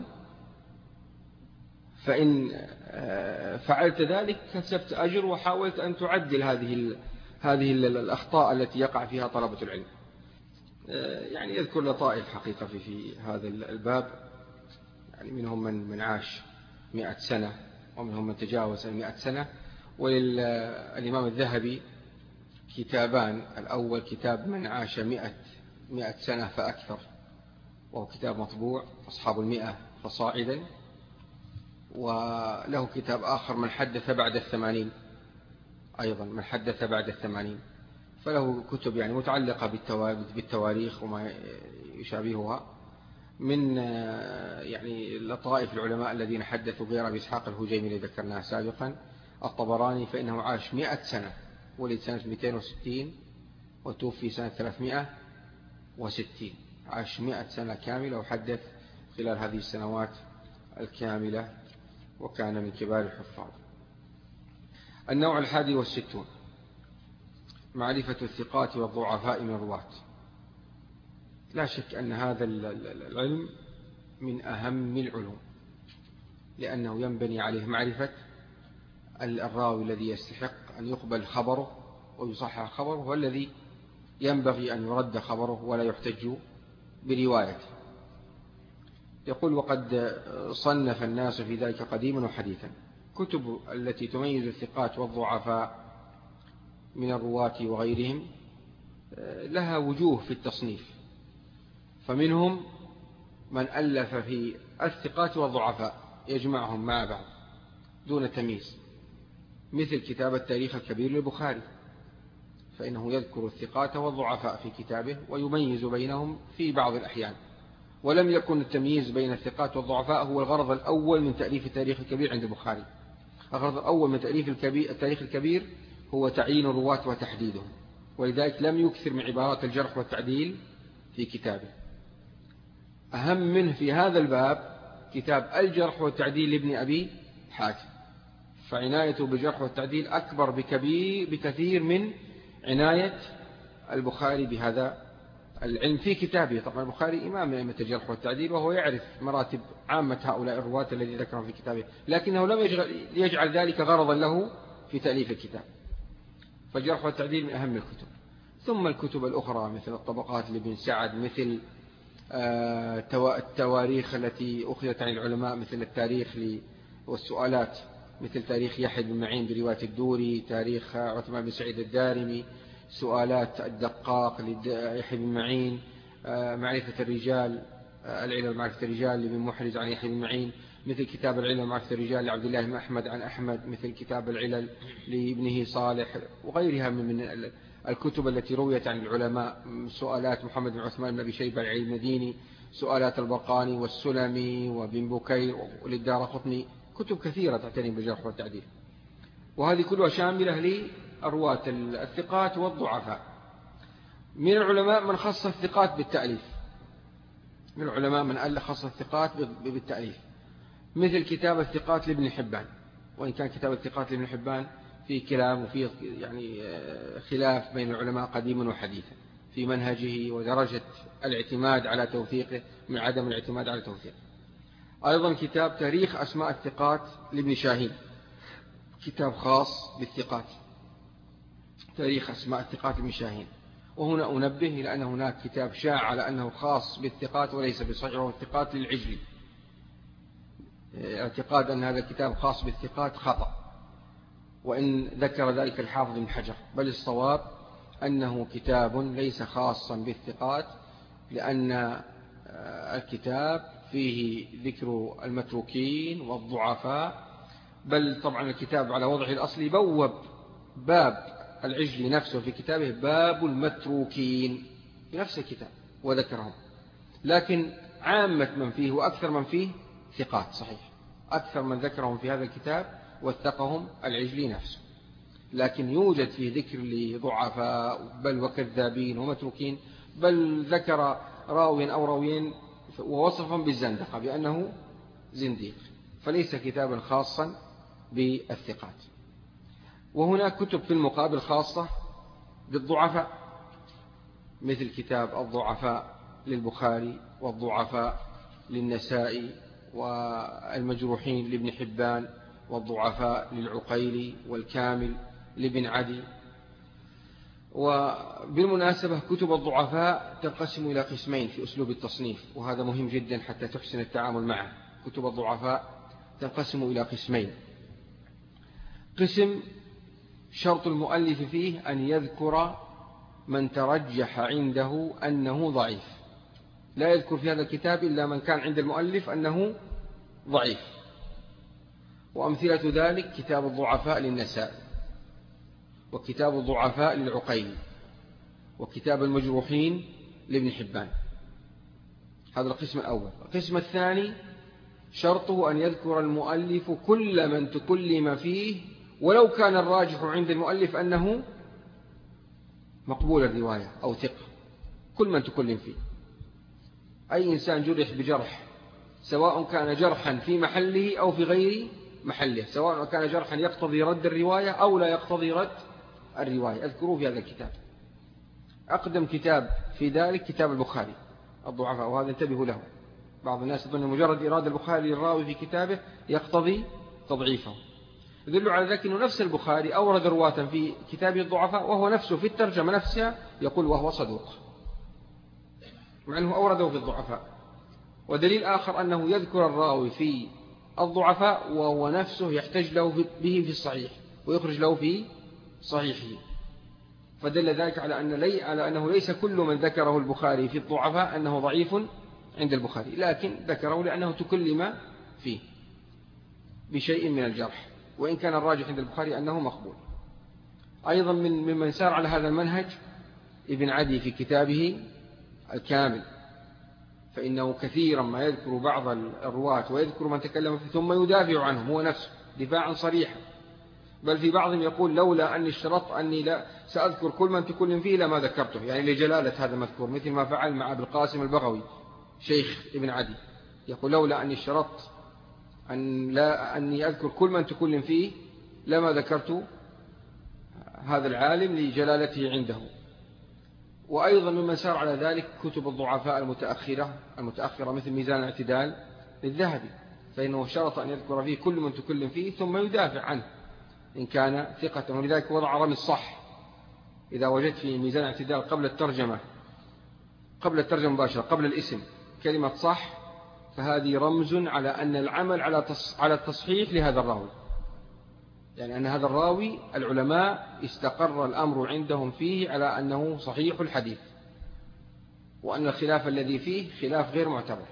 فإن فعلت ذلك كسبت أجر وحاولت أن تعدل هذه هذه الأخطاء التي يقع فيها طلبة العلم. يعني يذكر لطائف حقيقة في في هذا الباب. يعني منهم من من عاش مئة سنة ومنهم من تجاوز المئة سنة. وللإمام الذهبي كتابان، الأول كتاب من عاش مئة مئة سنة فأكثر وهو كتاب مطبوع أصحاب المئة فصاعدا، وله كتاب آخر من حدث بعد الثمانين، أيضا من حدث بعد الثمانين. فله كتب يعني متعلقة بالتواريخ وما يشابهها من يعني لطائف العلماء الذين حدثوا غير أبي إسحاق الهجيمي الذي ذكرناه سابقا. الطبراني فإنه عاش مئة سنة، ولد سنة مئتين وستين وتوفي سنة ثلاثمائة وستين، عاش مئة سنة كاملة وحدث خلال هذه السنوات الكاملة وكان من كبار الحفاظ. النوع الحادي والستون معرفة الثقات والضعفاء من الرواة. لا شك أن هذا العلم من أهم العلوم، لأنه ينبني عليه معرفة الراوي الذي يستحق أن يقبل خبره ويصحح خبره والذي ينبغي أن يرد خبره ولا يحتج بروايته. يقول وقد صنف الناس في ذلك قديما وحديثا. كتب التي تميز الثقات والضعفاء من الرواة وغيرهم لها وجوه في التصنيف، فمنهم من ألف في الثقات والضعفاء يجمعهم مع بعض دون تمييز، مثل كتاب التاريخ الكبير للبخاري، فإنه يذكر الثقات والضعفاء في كتابه ويميز بينهم في بعض الأحيان. ولم يكن التمييز بين الثقات والضعفاء هو الغرض الأول من تأليف التاريخ الكبير عند البخاري. الغرض الأول من تأليف التاريخ الكبير هو تعيين الرواة وتحديدهم، ولذلك لم يكثر من عبارات الجرح والتعديل في كتابه. أهم منه في هذا الباب كتاب الجرح والتعديل لابن أبي حاتم، فعنايته بالجرح والتعديل أكبر بكبير بكثير من عناية البخاري بهذا العلم في كتابه. طبعا البخاري إمام من أئمة الجرح والتعديل وهو يعرف مراتب عامة هؤلاء الرواة الذي ذكرهم في كتابه، لكنه لم يجعل ذلك غرضا له في تأليف الكتاب. فالجرح والتعديل من أهم الكتب. ثم الكتب الأخرى مثل الطبقات لابن سعد، مثل التواريخ التي أخذت عن العلماء مثل التاريخ والسؤالات مثل تاريخ يحيى بن معين برواية الدوري، تاريخ عثمان بن سعيد الدارمي، سؤالات الدقاق ليحيى بن معين، معرفة الرجال، العلم معرفة الرجال لابن محرز عن يحيى بن معين، مثل كتاب العلل معرفة الرجال لعبد الله بن أحمد عن أحمد، مثل كتاب العلل لابنه صالح، وغيرها من الكتب التي رويت عن العلماء، سؤالات محمد بن عثمان بن أبي شيبة العلي المديني، سؤالات البرقاني والسلمي وبن بكير وللدارقطني، كتب كثيرة تعتني بالجرح والتعديل. وهذه كلها شاملة للرواة الثقات والضعفاء. من العلماء من خص الثقات بالتأليف، من العلماء من ألف خص الثقات بالتأليف، مثل كتاب الثقات لابن حبان، وإن كان كتاب الثقات لابن حبان فيه كلام وفيه يعني خلاف بين العلماء قديما وحديثا في منهجه ودرجة الاعتماد على توثيقه من عدم الاعتماد على توثيقه. أيضا كتاب تاريخ أسماء الثقات لابن شاهين، كتاب خاص بالثقات، تاريخ أسماء الثقات لابن شاهين. وهنا أنبه إلى أن هناك كتاب شاع على أنه خاص بالثقات وليس بصحيح، وهو الثقات للعجلي. اعتقاد أن هذا الكتاب خاص بالثقات خطأ، وإن ذكر ذلك الحافظ بن حجر، بل الصواب أنه كتاب ليس خاصا بالثقات، لأن الكتاب فيه ذكر المتروكين والضعفاء، بل طبعا الكتاب على وضعه الأصلي بوب باب العجلي نفسه في كتابه باب المتروكين في نفس الكتاب وذكرهم، لكن عامة من فيه وأكثر من فيه ثقات صحيح، أكثر من ذكرهم في هذا الكتاب وثقهم العجلي نفسه، لكن يوجد فيه ذكر لضعفاء بل وكذابين ومتروكين، بل ذكر راوي أو راويين ووصفهم بالزندقة بأنه زنديق، فليس كتابا خاصا بالثقات. وهناك كتب في المقابل خاصة بالضعفاء، مثل كتاب الضعفاء للبخاري، والضعفاء للنسائي، والمجروحين لابن حبان، والضعفاء للعقيلي، والكامل لابن عدي. وبالمناسبة كتب الضعفاء تنقسم إلى قسمين في أسلوب التصنيف، وهذا مهم جدا حتى تحسن التعامل معه. كتب الضعفاء تنقسم إلى قسمين: قسم شرط المؤلف فيه أن يذكر من ترجح عنده أنه ضعيف، لا يذكر في هذا الكتاب إلا من كان عند المؤلف أنه ضعيف. وأمثلة ذلك كتاب الضعفاء للنسائي، وكتاب الضعفاء للعقيلي، وكتاب المجروحين لابن حبان. هذا القسم الأول. القسم الثاني شرطه أن يذكر المؤلف كل من تكلم فيه، ولو كان الراجح عند المؤلف أنه مقبول الرواية أو ثقة، كل من تكلم فيه. أي إنسان جرح بجرح، سواء كان جرحا في محله أو في غير محله، سواء كان جرحا يقتضي رد الرواية أو لا يقتضي رد الرواية، أذكروه في هذا الكتاب. أقدم كتاب في ذلك كتاب البخاري الضعفاء، وهذا انتبهوا له. بعض الناس يظن مجرد إرادة البخاري للراوي في كتابه يقتضي تضعيفه. يدل على ذلك أنه نفس البخاري أورد رواة في كتابه الضعفاء وهو نفسه في الترجمة نفسها يقول وهو صدوق، مع أنه أورده في الضعفاء. ودليل آخر أنه يذكر الراوي في الضعفاء وهو نفسه يحتج له به في الصحيح ويخرج له في صحيحه، فدل ذلك على أن لي على أنه ليس كل من ذكره البخاري في الضعفاء أنه ضعيف عند البخاري، لكن ذكره لأنه تكلم فيه بشيء من الجرح، وإن كان الراجح عند البخاري أنه مقبول. أيضا من ممن سار على هذا المنهج ابن عدي في كتابه الكامل، فإنه كثيرا ما يذكر بعض الرواة ويذكر من تكلم فيه ثم يدافع عنهم هو نفسه دفاعا صريحا، بل في بعضهم يقول لولا أني اشترطت أني لا سأذكر كل من تكلم فيه لما ذكرته، يعني لجلالة هذا المذكور، مثل ما فعل مع أبي القاسم البغوي شيخ ابن عدي، يقول لولا أني اشترطت أن لا أني أذكر كل من تكلم فيه لما ذكرت هذا العالم لجلالته عنده. وأيضا ممن سار على ذلك كتب الضعفاء المتأخرة المتأخرة مثل ميزان الاعتدال للذهبي، فإنه شرط أن يذكر فيه كل من تكلم فيه ثم يدافع عنه إن كان ثقة، ولذلك وضع رمز صح. إذا وجدت في ميزان الاعتدال قبل الترجمة قبل الترجمة مباشرة قبل الاسم كلمة صح، فهذه رمز على أن العمل على على التصحيح لهذا الراوي، يعني أن هذا الراوي العلماء استقر الأمر عندهم فيه على أنه صحيح الحديث، وأن الخلاف الذي فيه خلاف غير معتبر،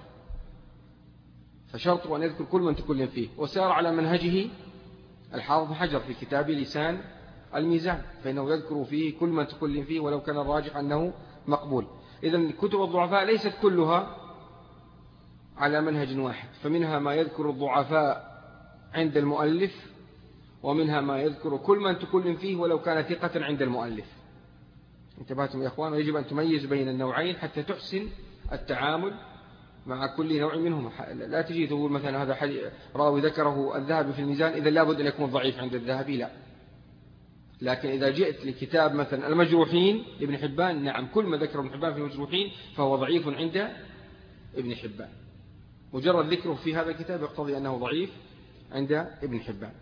فشرط أن يذكر كل من تكلم فيه. وسار على منهجه الحافظ بن حجر في كتاب لسان الميزان، فإنه يذكر فيه كل من تكلم فيه ولو كان الراجح أنه مقبول. إذن كتب الضعفاء ليست كلها على منهج واحد، فمنها ما يذكر الضعفاء عند المؤلف، ومنها ما يذكر كل من تكلم فيه ولو كان ثقة عند المؤلف. انتبهتم يا أخوان؟ ويجب أن تميز بين النوعين حتى تحسن التعامل مع كل نوع منهم. لا تجي تقول مثلا هذا راوي ذكره الذهبي في الميزان إذا لابد أن يكون ضعيف عند الذهبي، لا. لكن إذا جئت لكتاب مثلا المجروحين لابن حبان، نعم كل ما ذكر ابن حبان في المجروحين فهو ضعيف عند ابن حبان، مجرد ذكره في هذا الكتاب يقتضي أنه ضعيف عند ابن حبان.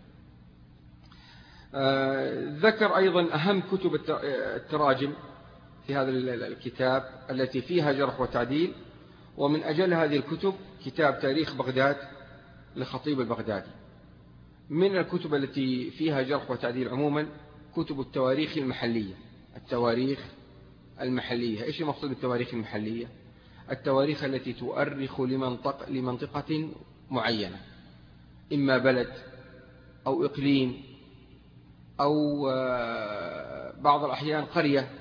آه ذكر أيضا أهم كتب التراجم في هذا الكتاب التي فيها جرح وتعديل، ومن أجل هذه الكتب كتاب تاريخ بغداد لخطيب البغدادي. من الكتب التي فيها جرح وتعديل عموما كتب التواريخ المحلية. التواريخ المحلية، إيش المقصود بالتواريخ المحلية؟ التواريخ التي تؤرخ لمنطقة, لمنطقة معينة، إما بلد أو إقليم أو بعض الأحيان قرية.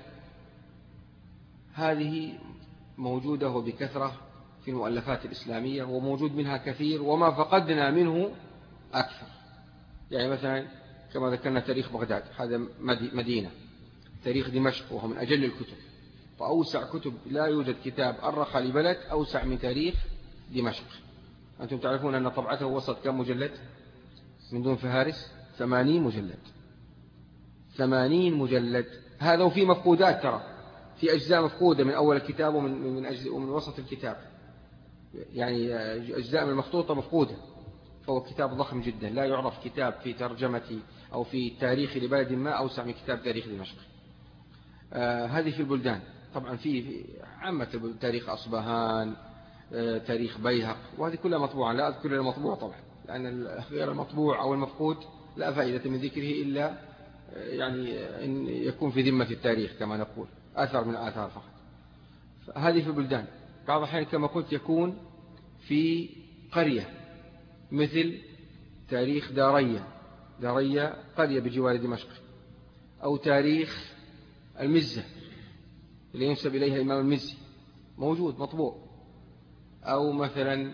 هذه موجودة بكثرة في المؤلفات الإسلامية، وموجود منها كثير وما فقدنا منه أكثر. يعني مثلا كما ذكرنا تاريخ بغداد، هذا مدينة. تاريخ دمشق وهو من أجل الكتب، وأوسع كتب، لا يوجد كتاب أرخ لبلد أوسع من تاريخ دمشق. أنتم تعرفون أن طبعته وصلت كم مجلد من دون فهارس؟ ثمانين مجلد. ثمانين مجلد. هذا وفي مفقودات، ترى في أجزاء مفقودة من أول الكتاب ومن من أجزاء ومن وسط الكتاب، يعني أجزاء من المخطوطة مفقودة. فهو كتاب ضخم جدا، لا يعرف كتاب في ترجمة أو في تاريخ لبلد ما أوسع من كتاب تاريخ دمشق. آه هذه في البلدان. طبعا في عامة تاريخ أصبهان، آه تاريخ بيهق، وهذه كلها مطبوعة. لا أذكر المطبوع طبعا، لأن غير المطبوع أو المفقود لا فائدة من ذكره إلا آه يعني أن يكون في ذمة التاريخ كما نقول، أثر من آثار فقط. هذه في البلدان. بعض الأحيان كما قلت يكون في قرية، مثل تاريخ دارية. دارية قرية بجوار دمشق. أو تاريخ المزة اللي ينسب إليها الإمام المزي، موجود مطبوع. أو مثلا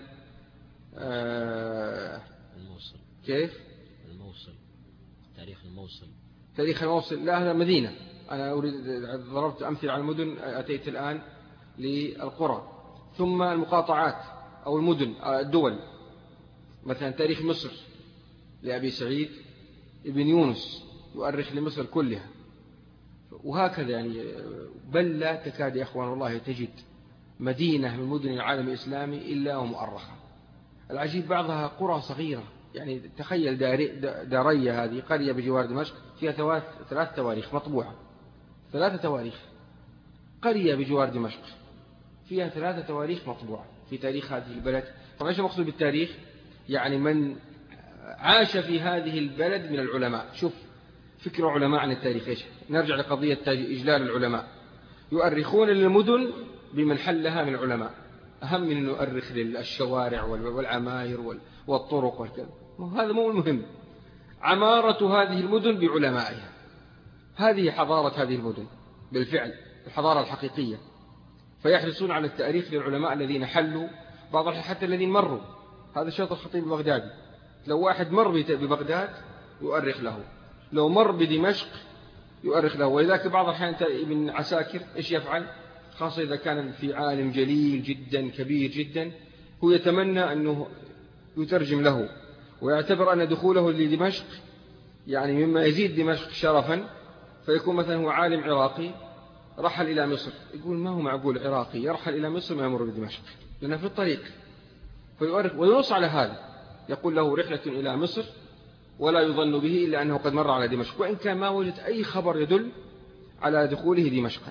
آه الموصل. كيف؟ الموصل، تاريخ الموصل. تاريخ الموصل لا، هذا مدينة. أنا أريد ضربت أمثل على المدن، أتيت الآن للقرى. ثم المقاطعات أو المدن، الدول. مثلا تاريخ مصر لأبي سعيد ابن يونس يؤرخ لمصر كلها، وهكذا. يعني بل لا تكاد يا أخوان والله تجد مدينة من مدن العالم الإسلامي إلا ومؤرخة. العجيب بعضها قرى صغيرة. يعني تخيل دارية، هذه قرية بجوار دمشق فيها ثلاث تواريخ مطبوعة. ثلاثة تواريخ. قرية بجوار دمشق فيها ثلاثة تواريخ مطبوعة في تاريخ هذه البلد. طبعا ايش المقصود بالتاريخ؟ يعني من عاش في هذه البلد من العلماء. شوف فكر علماء عن التاريخ إيش. نرجع لقضية إجلال العلماء. يؤرخون للمدن بمن حلها من العلماء، أهم من أن نؤرخ للشوارع والعماير والطرق والكلام. هذا مو المهم. عمارة هذه المدن بعلمائها، هذه حضارة هذه المدن بالفعل، الحضارة الحقيقية. فيحرصون على التاريخ للعلماء الذين حلوا، بعض حتى الذين مروا. هذا شرط الخطيب البغدادي. لو واحد مر ببغداد يؤرخ له، لو مر بدمشق يؤرخ له. ولذلك بعض الأحيان ابن عساكر إيش يفعل؟ خاصة إذا كان في عالم جليل جدا كبير جدا، هو يتمنى أنه يترجم له، ويعتبر أن دخوله لدمشق يعني مما يزيد دمشق شرفا. فيكون مثلا هو عالم عراقي رحل إلى مصر، يقول ما هو معقول عراقي يرحل إلى مصر ما يمر بدمشق، لأنه في الطريق. فيؤرخ وينص على هذا، يقول له رحلة إلى مصر ولا يظن به إلا أنه قد مر على دمشق، وإن كان ما وجد أي خبر يدل على دخوله دمشقا.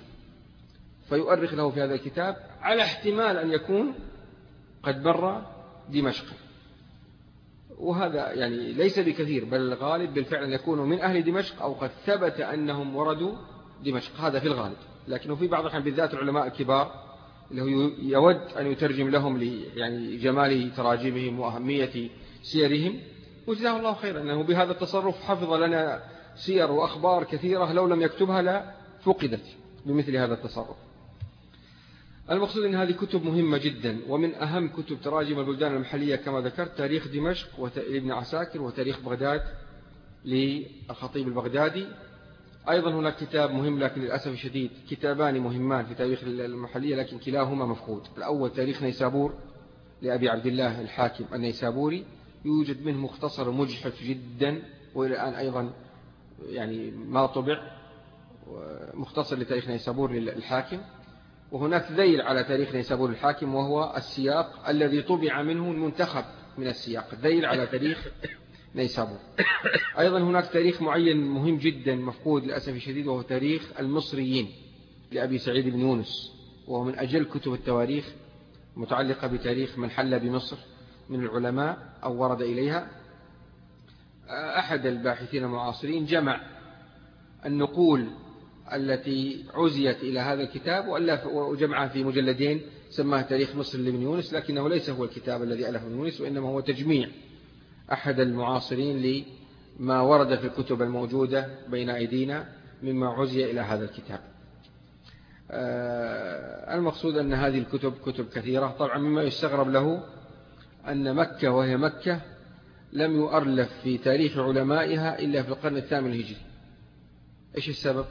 فيؤرخ له في هذا الكتاب على احتمال أن يكون قد مر دمشق. وهذا يعني ليس بكثير، بل الغالب بالفعل أن يكونوا من أهل دمشق أو قد ثبت أنهم وردوا دمشق، هذا في الغالب. لكنه في بعض الأحيان بالذات العلماء الكبار اللي هو يود أن يترجم لهم يعني جمال تراجمهم وأهمية سيرهم، وجزاه الله خيرا أنه بهذا التصرف حفظ لنا سير وأخبار كثيرة لو لم يكتبها لا فقدت بمثل هذا التصرف. المقصود أن هذه كتب مهمة جدا، ومن أهم كتب تراجم البلدان المحلية كما ذكرت تاريخ دمشق لابن عساكر وتاريخ بغداد للخطيب البغدادي. أيضا هناك كتاب مهم لكن للأسف الشديد كتابان مهمان في تاريخ المحلية لكن كلاهما مفقود. الأول تاريخ نيسابور لأبي عبد الله الحاكم النيسابوري، يوجد منه مختصر مجحف جدا وإلى الآن أيضا يعني ما طبع، مختصر لتاريخ نيسابور للحاكم. وهناك ذيل على تاريخ نيسابور الحاكم وهو السياق الذي طبع منه المنتخب من السياق، ذيل على تاريخ نيسابور. أيضا هناك تاريخ معين مهم جدا مفقود للأسف الشديد وهو تاريخ المصريين لأبي سعيد بن يونس، وهو من أجل كتب التواريخ متعلقة بتاريخ من حل بمصر من العلماء أو ورد إليها. أحد الباحثين المعاصرين جمع النقول التي عزيت إلى هذا الكتاب وجمعها في مجلدين سماه تاريخ مصر لابن يونس، لكنه ليس هو الكتاب الذي ألفه ابن يونس، وإنما هو تجميع أحد المعاصرين لما ورد في الكتب الموجودة بين أيدينا مما عزي إلى هذا الكتاب. المقصود أن هذه الكتب كتب كثيرة. طبعا مما يستغرب له أن مكة وهي مكة لم يؤلف في تاريخ علمائها إلا في القرن الثامن الهجري. إيش السبب؟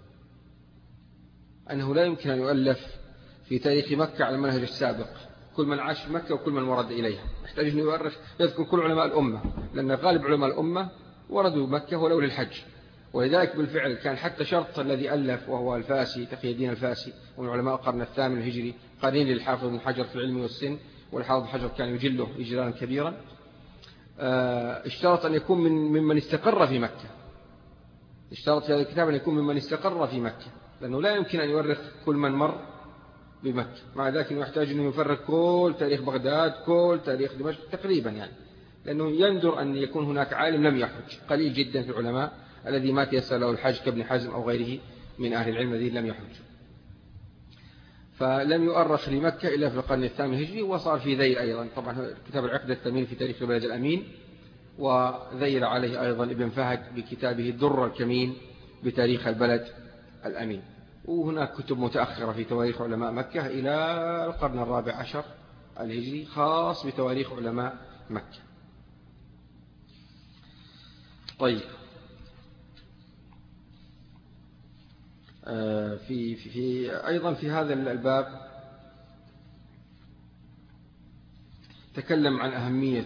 أنه لا يمكن أن يؤلف في تاريخ مكة على المنهج السابق، كل من عاش في مكة وكل من ورد إليها يحتاج أن يؤرخ يذكر كل علماء الأمة، لأن غالب علماء الأمة وردوا مكة ولو للحج. ولذلك بالفعل كان حتى شرط الذي ألف وهو الفاسي تقي الدين الفاسي ومن علماء القرن الثامن الهجري قرين للحافظ بن حجر في العلم والسن، والحافظ بن حجر كان يجله إجلالا كبيرا، اشترط أن يكون من ممن استقر في مكة، اشترط في هذا الكتاب أن يكون ممن استقر في مكة، لأنه لا يمكن أن يؤرخ كل من مر بمكة. مع ذلك يحتاج أنه يفرق كل تاريخ بغداد كل تاريخ دمشق تقريبا، يعني لأنه يندر أن يكون هناك عالم لم يحج، قليل جدا في العلماء الذي ما تيسر له الحج كابن حزم أو غيره من أهل العلم الذين لم يحج. فلم يؤرخ لمكة إلا في القرن الثامن الهجري، وصار في ذيل أيضا. طبعا كتاب العقد الثمين في تاريخ البلد الأمين، وذيل عليه أيضا ابن فهد بكتابه الدر الكمين بتاريخ البلد الأمين. وهناك كتب متأخرة في تواريخ علماء مكة إلى القرن الرابع عشر الهجري خاص بتواريخ علماء مكة. طيب، في, في, في أيضا في هذا الباب تكلم عن أهمية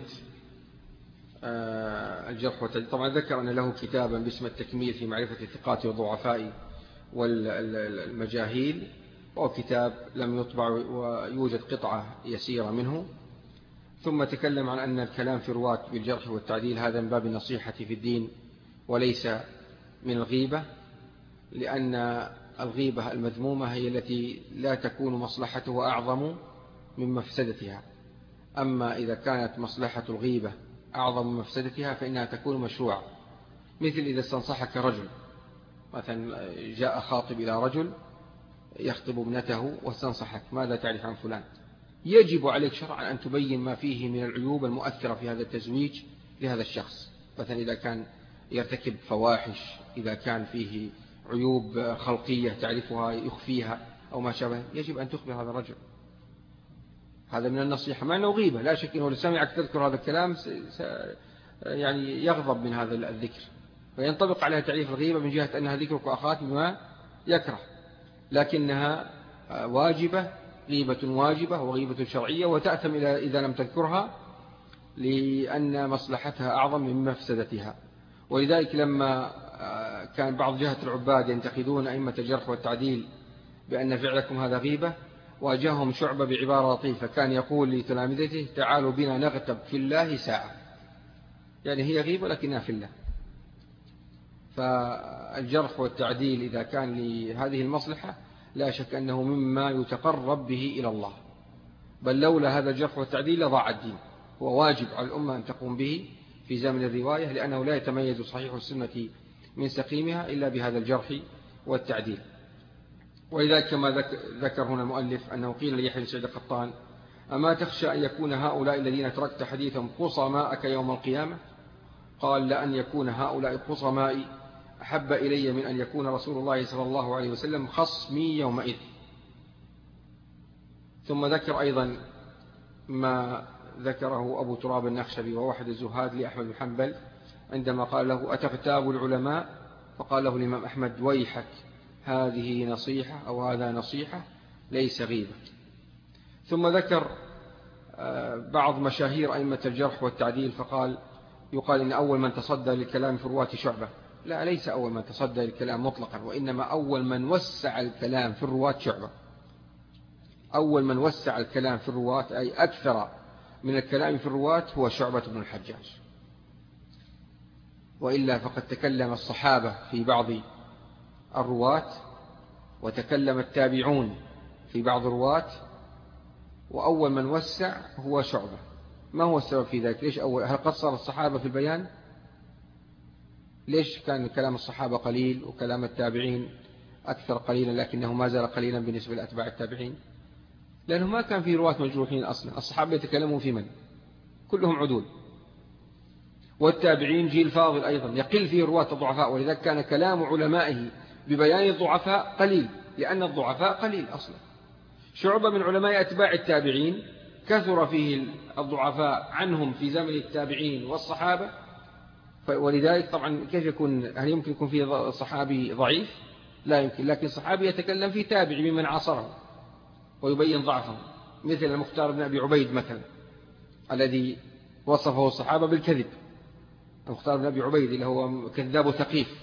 الجرح والتعديل. طبعا ذكر أن له كتابا باسم التكميل في معرفة الثقات والضعفاء والمجاهيل، وهو كتاب لم يطبع ويوجد قطعة يسيرة منه. ثم تكلم عن أن الكلام في رواة بالجرح والتعديل هذا من باب النصيحة في الدين وليس من الغيبة، لأن الغيبة المذمومة هي التي لا تكون مصلحتها أعظم من مفسدتها. أما إذا كانت مصلحة الغيبة أعظم من مفسدتها فإنها تكون مشروعة. مثل إذا استنصحك رجل، مثلا جاء خاطب إلى رجل يخطب ابنته واستنصحك ماذا تعرف عن فلان، يجب عليك شرعا أن تبين ما فيه من العيوب المؤثرة في هذا التزويج لهذا الشخص. مثلا إذا كان يرتكب فواحش، إذا كان فيه عيوب خلقية تعرفها يخفيها أو ما شابه، يجب أن تخبر هذا الرجل. هذا من النصيحة، مع أنه غيبة لا شك أنه لسمعك تذكر هذا الكلام يعني يغضب من هذا الذكر، فينطبق عليها تعريف الغيبة من جهة أنها ذكرك أخاك بما يكره، لكنها واجبة، غيبة واجبة وغيبة شرعية، وتأثم إذا لم تذكرها لأن مصلحتها أعظم من مفسدتها. ولذلك لما كان بعض جهة العباد ينتقدون أئمة الجرح والتعديل بأن فعلكم هذا غيبة، واجههم شعبة بعبارة لطيفة، كان يقول لتلامذته تعالوا بنا نغتب في الله ساعة، يعني هي غيبة لكنها في الله. فالجرح والتعديل إذا كان لهذه المصلحة لا شك أنه مما يتقرب به إلى الله، بل لولا هذا الجرح والتعديل لضاع الدين، هو واجب على الأمة أن تقوم به في زمن الرواية، لأنه لا يتميز صحيح السنة من سقيمها إلا بهذا الجرح والتعديل. ولذلك كما ذكر هنا المؤلف أنه قيل ليحيى بن سعيد القطان: أما تخشى أن يكون هؤلاء الذين تركت حديثهم قصماءك يوم القيامة؟ قال: لأن يكون هؤلاء قصمائي أحب إلي من أن يكون رسول الله صلى الله عليه وسلم خصمي يومئذ. ثم ذكر أيضا ما ذكره أبو تراب النخشبي وواحد الزهاد لأحمد بن حنبل عندما قال له: أتغتاب العلماء؟ فقال له الإمام أحمد: ويحك، هذه نصيحة أو هذا نصيحة ليس غيبة. ثم ذكر بعض مشاهير أئمة الجرح والتعديل فقال: يقال إن أول من تصدى للكلام في رواة شعبة. لا، ليس أول من تصدى للكلام مطلقا، وإنما أول من وسع الكلام في الرواة شعبة. أول من وسع الكلام في الرواة أي أكثر من الكلام في الرواة هو شعبة بن الحجاج. وإلا فقد تكلم الصحابة في بعض الرواة، وتكلم التابعون في بعض الرواة، وأول من وسع هو شعبة. ما هو السبب في ذلك؟ ليش أول؟ هل قصر الصحابة في البيان؟ ليش كان كلام الصحابة قليل وكلام التابعين أكثر قليلا، لكنه ما زال قليلا بالنسبة لأتباع التابعين؟ لأنه ما كان في رواة مجروحين أصلا. الصحابة يتكلمون في من؟ كلهم عدول. والتابعين جيل فاضل أيضا يقل فيه رواة الضعفاء، ولذلك كان كلام علمائه ببيان الضعفاء قليل، لأن الضعفاء قليل أصلا. شعبة من علماء أتباع التابعين كثر فيه الضعفاء عنهم في زمن التابعين والصحابة، ولذلك طبعا كيف يكون؟ هل يمكن يكون فيه صحابي ضعيف؟ لا يمكن. لكن صحابي يتكلم في تابع ممن عاصره ويبين ضعفه، مثل المختار بن أبي عبيد مثلا الذي وصفه الصحابة بالكذب. المختار بن أبي عبيد اللي هو كذاب ثقيف،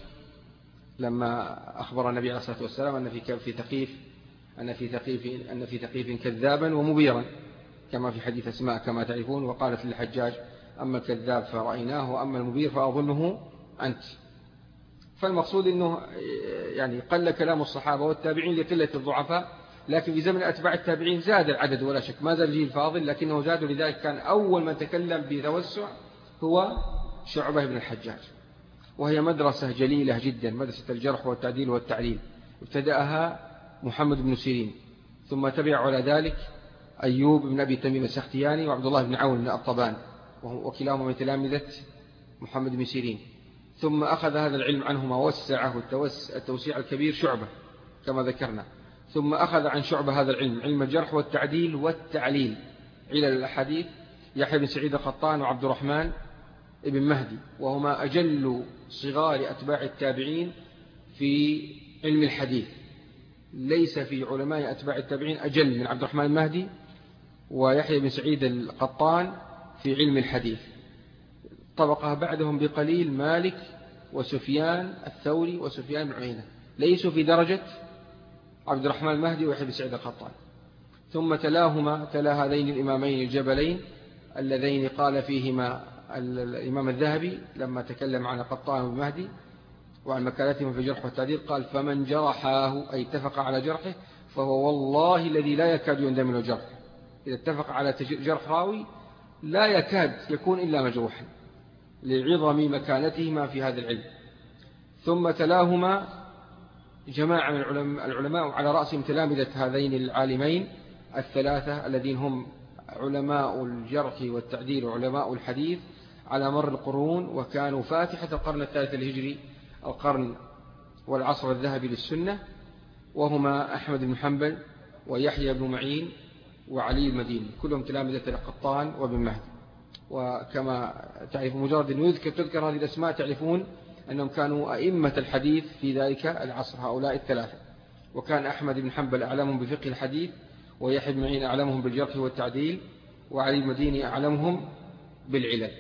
لما أخبر النبي عليه الصلاة والسلام أن في في ثقيف أن في ثقيف أن في ثقيف كذابا ومبيرا، كما في حديث أسماء كما تعرفون. وقالت للحجاج: أما الكذاب فرأيناه وأما المبير فأظنه أنت. فالمقصود أنه يعني قل كلام الصحابة والتابعين لقلة الضعفاء، لكن في زمن أتباع التابعين زاد العدد ولا شك، ما زال جيل فاضل لكنه زاد. لذلك كان أول من تكلم بتوسع هو شعبة بن الحجاج. وهي مدرسة جليلة جدا، مدرسة الجرح والتعديل والتعليل. ابتدأها محمد بن سيرين، ثم تبع على ذلك أيوب بن أبي تميم السختياني وعبد الله بن عون بن الطبان، وكلاهما من تلامذة محمد بن سيرين. ثم أخذ هذا العلم عنهما ووسعه التوسيع الكبير شعبة كما ذكرنا. ثم أخذ عن شعبة هذا العلم، علم الجرح والتعديل والتعليل، علل الأحاديث، يحيى بن سعيد القطان وعبد الرحمن ابن مهدي، وهما أجل صغار أتباع التابعين في علم الحديث. ليس في علماء أتباع التابعين أجل من عبد الرحمن المهدي ويحيى بن سعيد القطان في علم الحديث. طبقه بعدهم بقليل مالك وسفيان الثوري وسفيان بن عيينة، ليسوا في درجة عبد الرحمن المهدي ويحيى بن سعيد القطان. ثم تلاهما تلا هذين الإمامين الجبلين اللذين قال فيهما الإمام الذهبي لما تكلم عن قطان والمهدي وعن مكانتهم في الجرح والتعديل، قال: فمن جرحاه أي اتفق على جرحه فهو والله الذي لا يكاد يندم له جرح. إذا اتفق على جرح راوي لا يكاد يكون إلا مجروحا لعظم مكانتهما في هذا العلم. ثم تلاهما جماعة من العلماء على رأسهم تلامذة هذين العالمين الثلاثة الذين هم علماء الجرح والتعديل وعلماء الحديث على مر القرون، وكانوا فاتحة القرن الثالث الهجري، القرن والعصر الذهبي للسنة، وهما أحمد بن حنبل ويحيى بن معين وعلي المديني، كلهم تلامذة القطان وابن مهدي. وكما تعرفون مجرد أن يذكر تذكر هذه الأسماء تعرفون أنهم كانوا أئمة الحديث في ذلك العصر، هؤلاء الثلاثة. وكان أحمد بن حنبل أعلمهم بفقه الحديث، ويحيى بن معين أعلمهم بالجرح والتعديل، وعلي المديني أعلمهم بالعلل.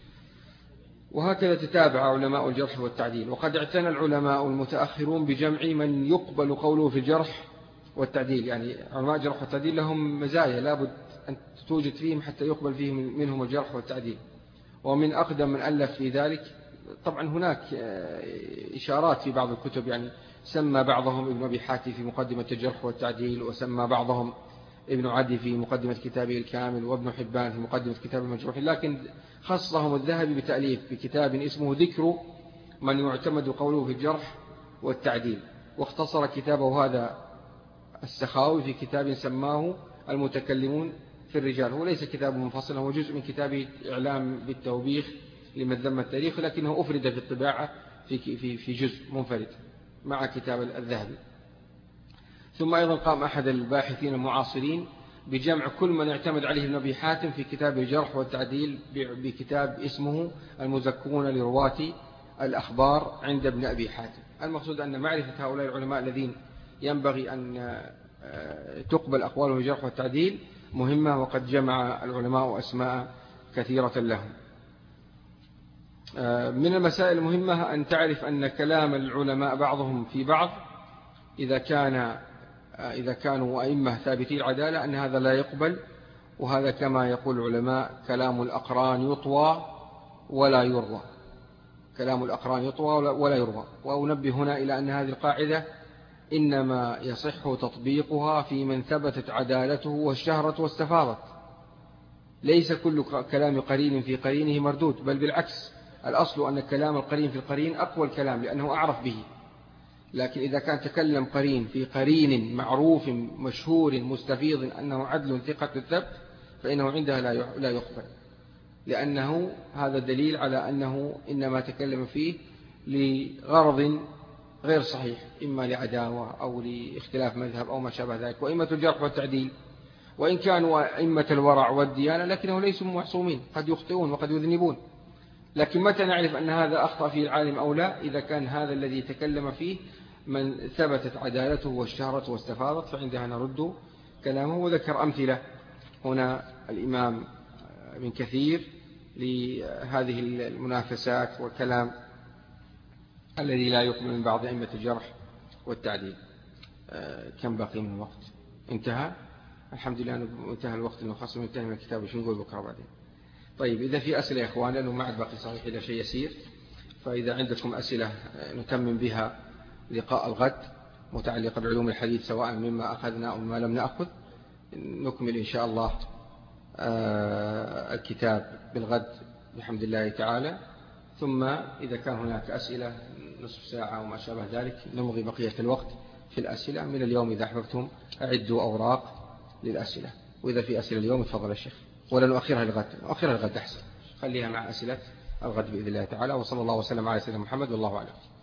وهكذا تتابع علماء الجرح والتعديل. وقد اعتنى العلماء المتأخرون بجمع من يقبل قوله في الجرح والتعديل، يعني علماء الجرح والتعديل لهم مزايا لابد أن توجد فيهم حتى يقبل فيهم منهم الجرح والتعديل. ومن أقدم من ألف في ذلك، طبعا هناك إشارات في بعض الكتب، يعني سمى بعضهم ابن أبي حاتم في مقدمة الجرح والتعديل، وسمى بعضهم ابن عدي في مقدمة كتابه الكامل، وابن حبان في مقدمة كتاب المجروح، لكن خصهم الذهبي بتأليف بكتاب اسمه ذكر من يعتمد قوله في الجرح والتعديل، واختصر كتابه هذا السخاوي في كتاب سماه المتكلمون في الرجال. هو ليس كتاب منفصل، هو جزء من كتاب إعلام بالتوبيخ لمن ذم التاريخ، لكنه أفرد في الطباعة في في في جزء منفرد مع كتاب الذهبي. ثم أيضا قام أحد الباحثين المعاصرين بجمع كل من اعتمد عليه ابن أبي حاتم في كتاب الجرح والتعديل بكتاب اسمه المزكون لرواة الأخبار عند ابن أبي حاتم. المقصود أن معرفة هؤلاء العلماء الذين ينبغي أن تقبل أقوالهم في الجرح والتعديل مهمة، وقد جمع العلماء أسماء كثيرة لهم. من المسائل المهمة أن تعرف أن كلام العلماء بعضهم في بعض إذا كان إذا كانوا أئمة ثابتي العدالة أن هذا لا يقبل، وهذا كما يقول العلماء كلام الأقران يطوى ولا يروى. كلام الأقران يطوى ولا يروى. وأنبه هنا إلى أن هذه القاعدة إنما يصح تطبيقها في من ثبتت عدالته واشتهرت واستفاضت. ليس كل كلام قرين في قرينه مردود، بل بالعكس، الأصل أن كلام القرين في القرين أقوى الكلام لأنه أعرف به. لكن إذا كان تكلم قرين في قرين معروف مشهور مستفيض أنه عدل ثقة الثبت، فإنه عندها لا يقبل، لأنه هذا دليل على أنه إنما تكلم فيه لغرض غير صحيح، إما لعداوة أو لاختلاف مذهب أو ما شابه ذلك. وإمة الجرح والتعديل وإن كانوا إمة الورع والديانة لكنهم ليسوا معصومين، قد يخطئون وقد يذنبون. لكن متى نعرف أن هذا أخطأ فيه العالم أو لا؟ إذا كان هذا الذي تكلم فيه من ثبتت عدالته واشتهرت واستفاضت، فعندها نرد كلامه. وذكر أمثلة هنا الإمام ابن كثير لهذه المنافسات والكلام الذي لا يقبل من بعض أئمة الجرح والتعديل. كم باقي من الوقت؟ انتهى؟ الحمد لله انتهى الوقت المخصص وانتهى من الكتاب. شو نقول بكرة بعدين؟ طيب، إذا في أسئلة يا إخوان، لأنه ما عاد باقي صحيح إلا شيء يسير، فإذا عندكم أسئلة نتمم بها لقاء الغد متعلقة بعلوم الحديث سواء مما أخذنا أو ما لم نأخذ، نكمل إن شاء الله الكتاب بالغد بحمد الله تعالى. ثم إذا كان هناك أسئلة نصف ساعة وما شابه ذلك نمضي بقية الوقت في الأسئلة. من اليوم إذا أحببتم أعدوا أوراق للأسئلة، وإذا في أسئلة اليوم تفضل الشيخ، ولا نؤخرها للغد؟ نؤخرها للغد أحسن، خليها مع أسئلة الغد بإذن الله تعالى. وصلى الله وسلم على سيدنا محمد والله أعلم.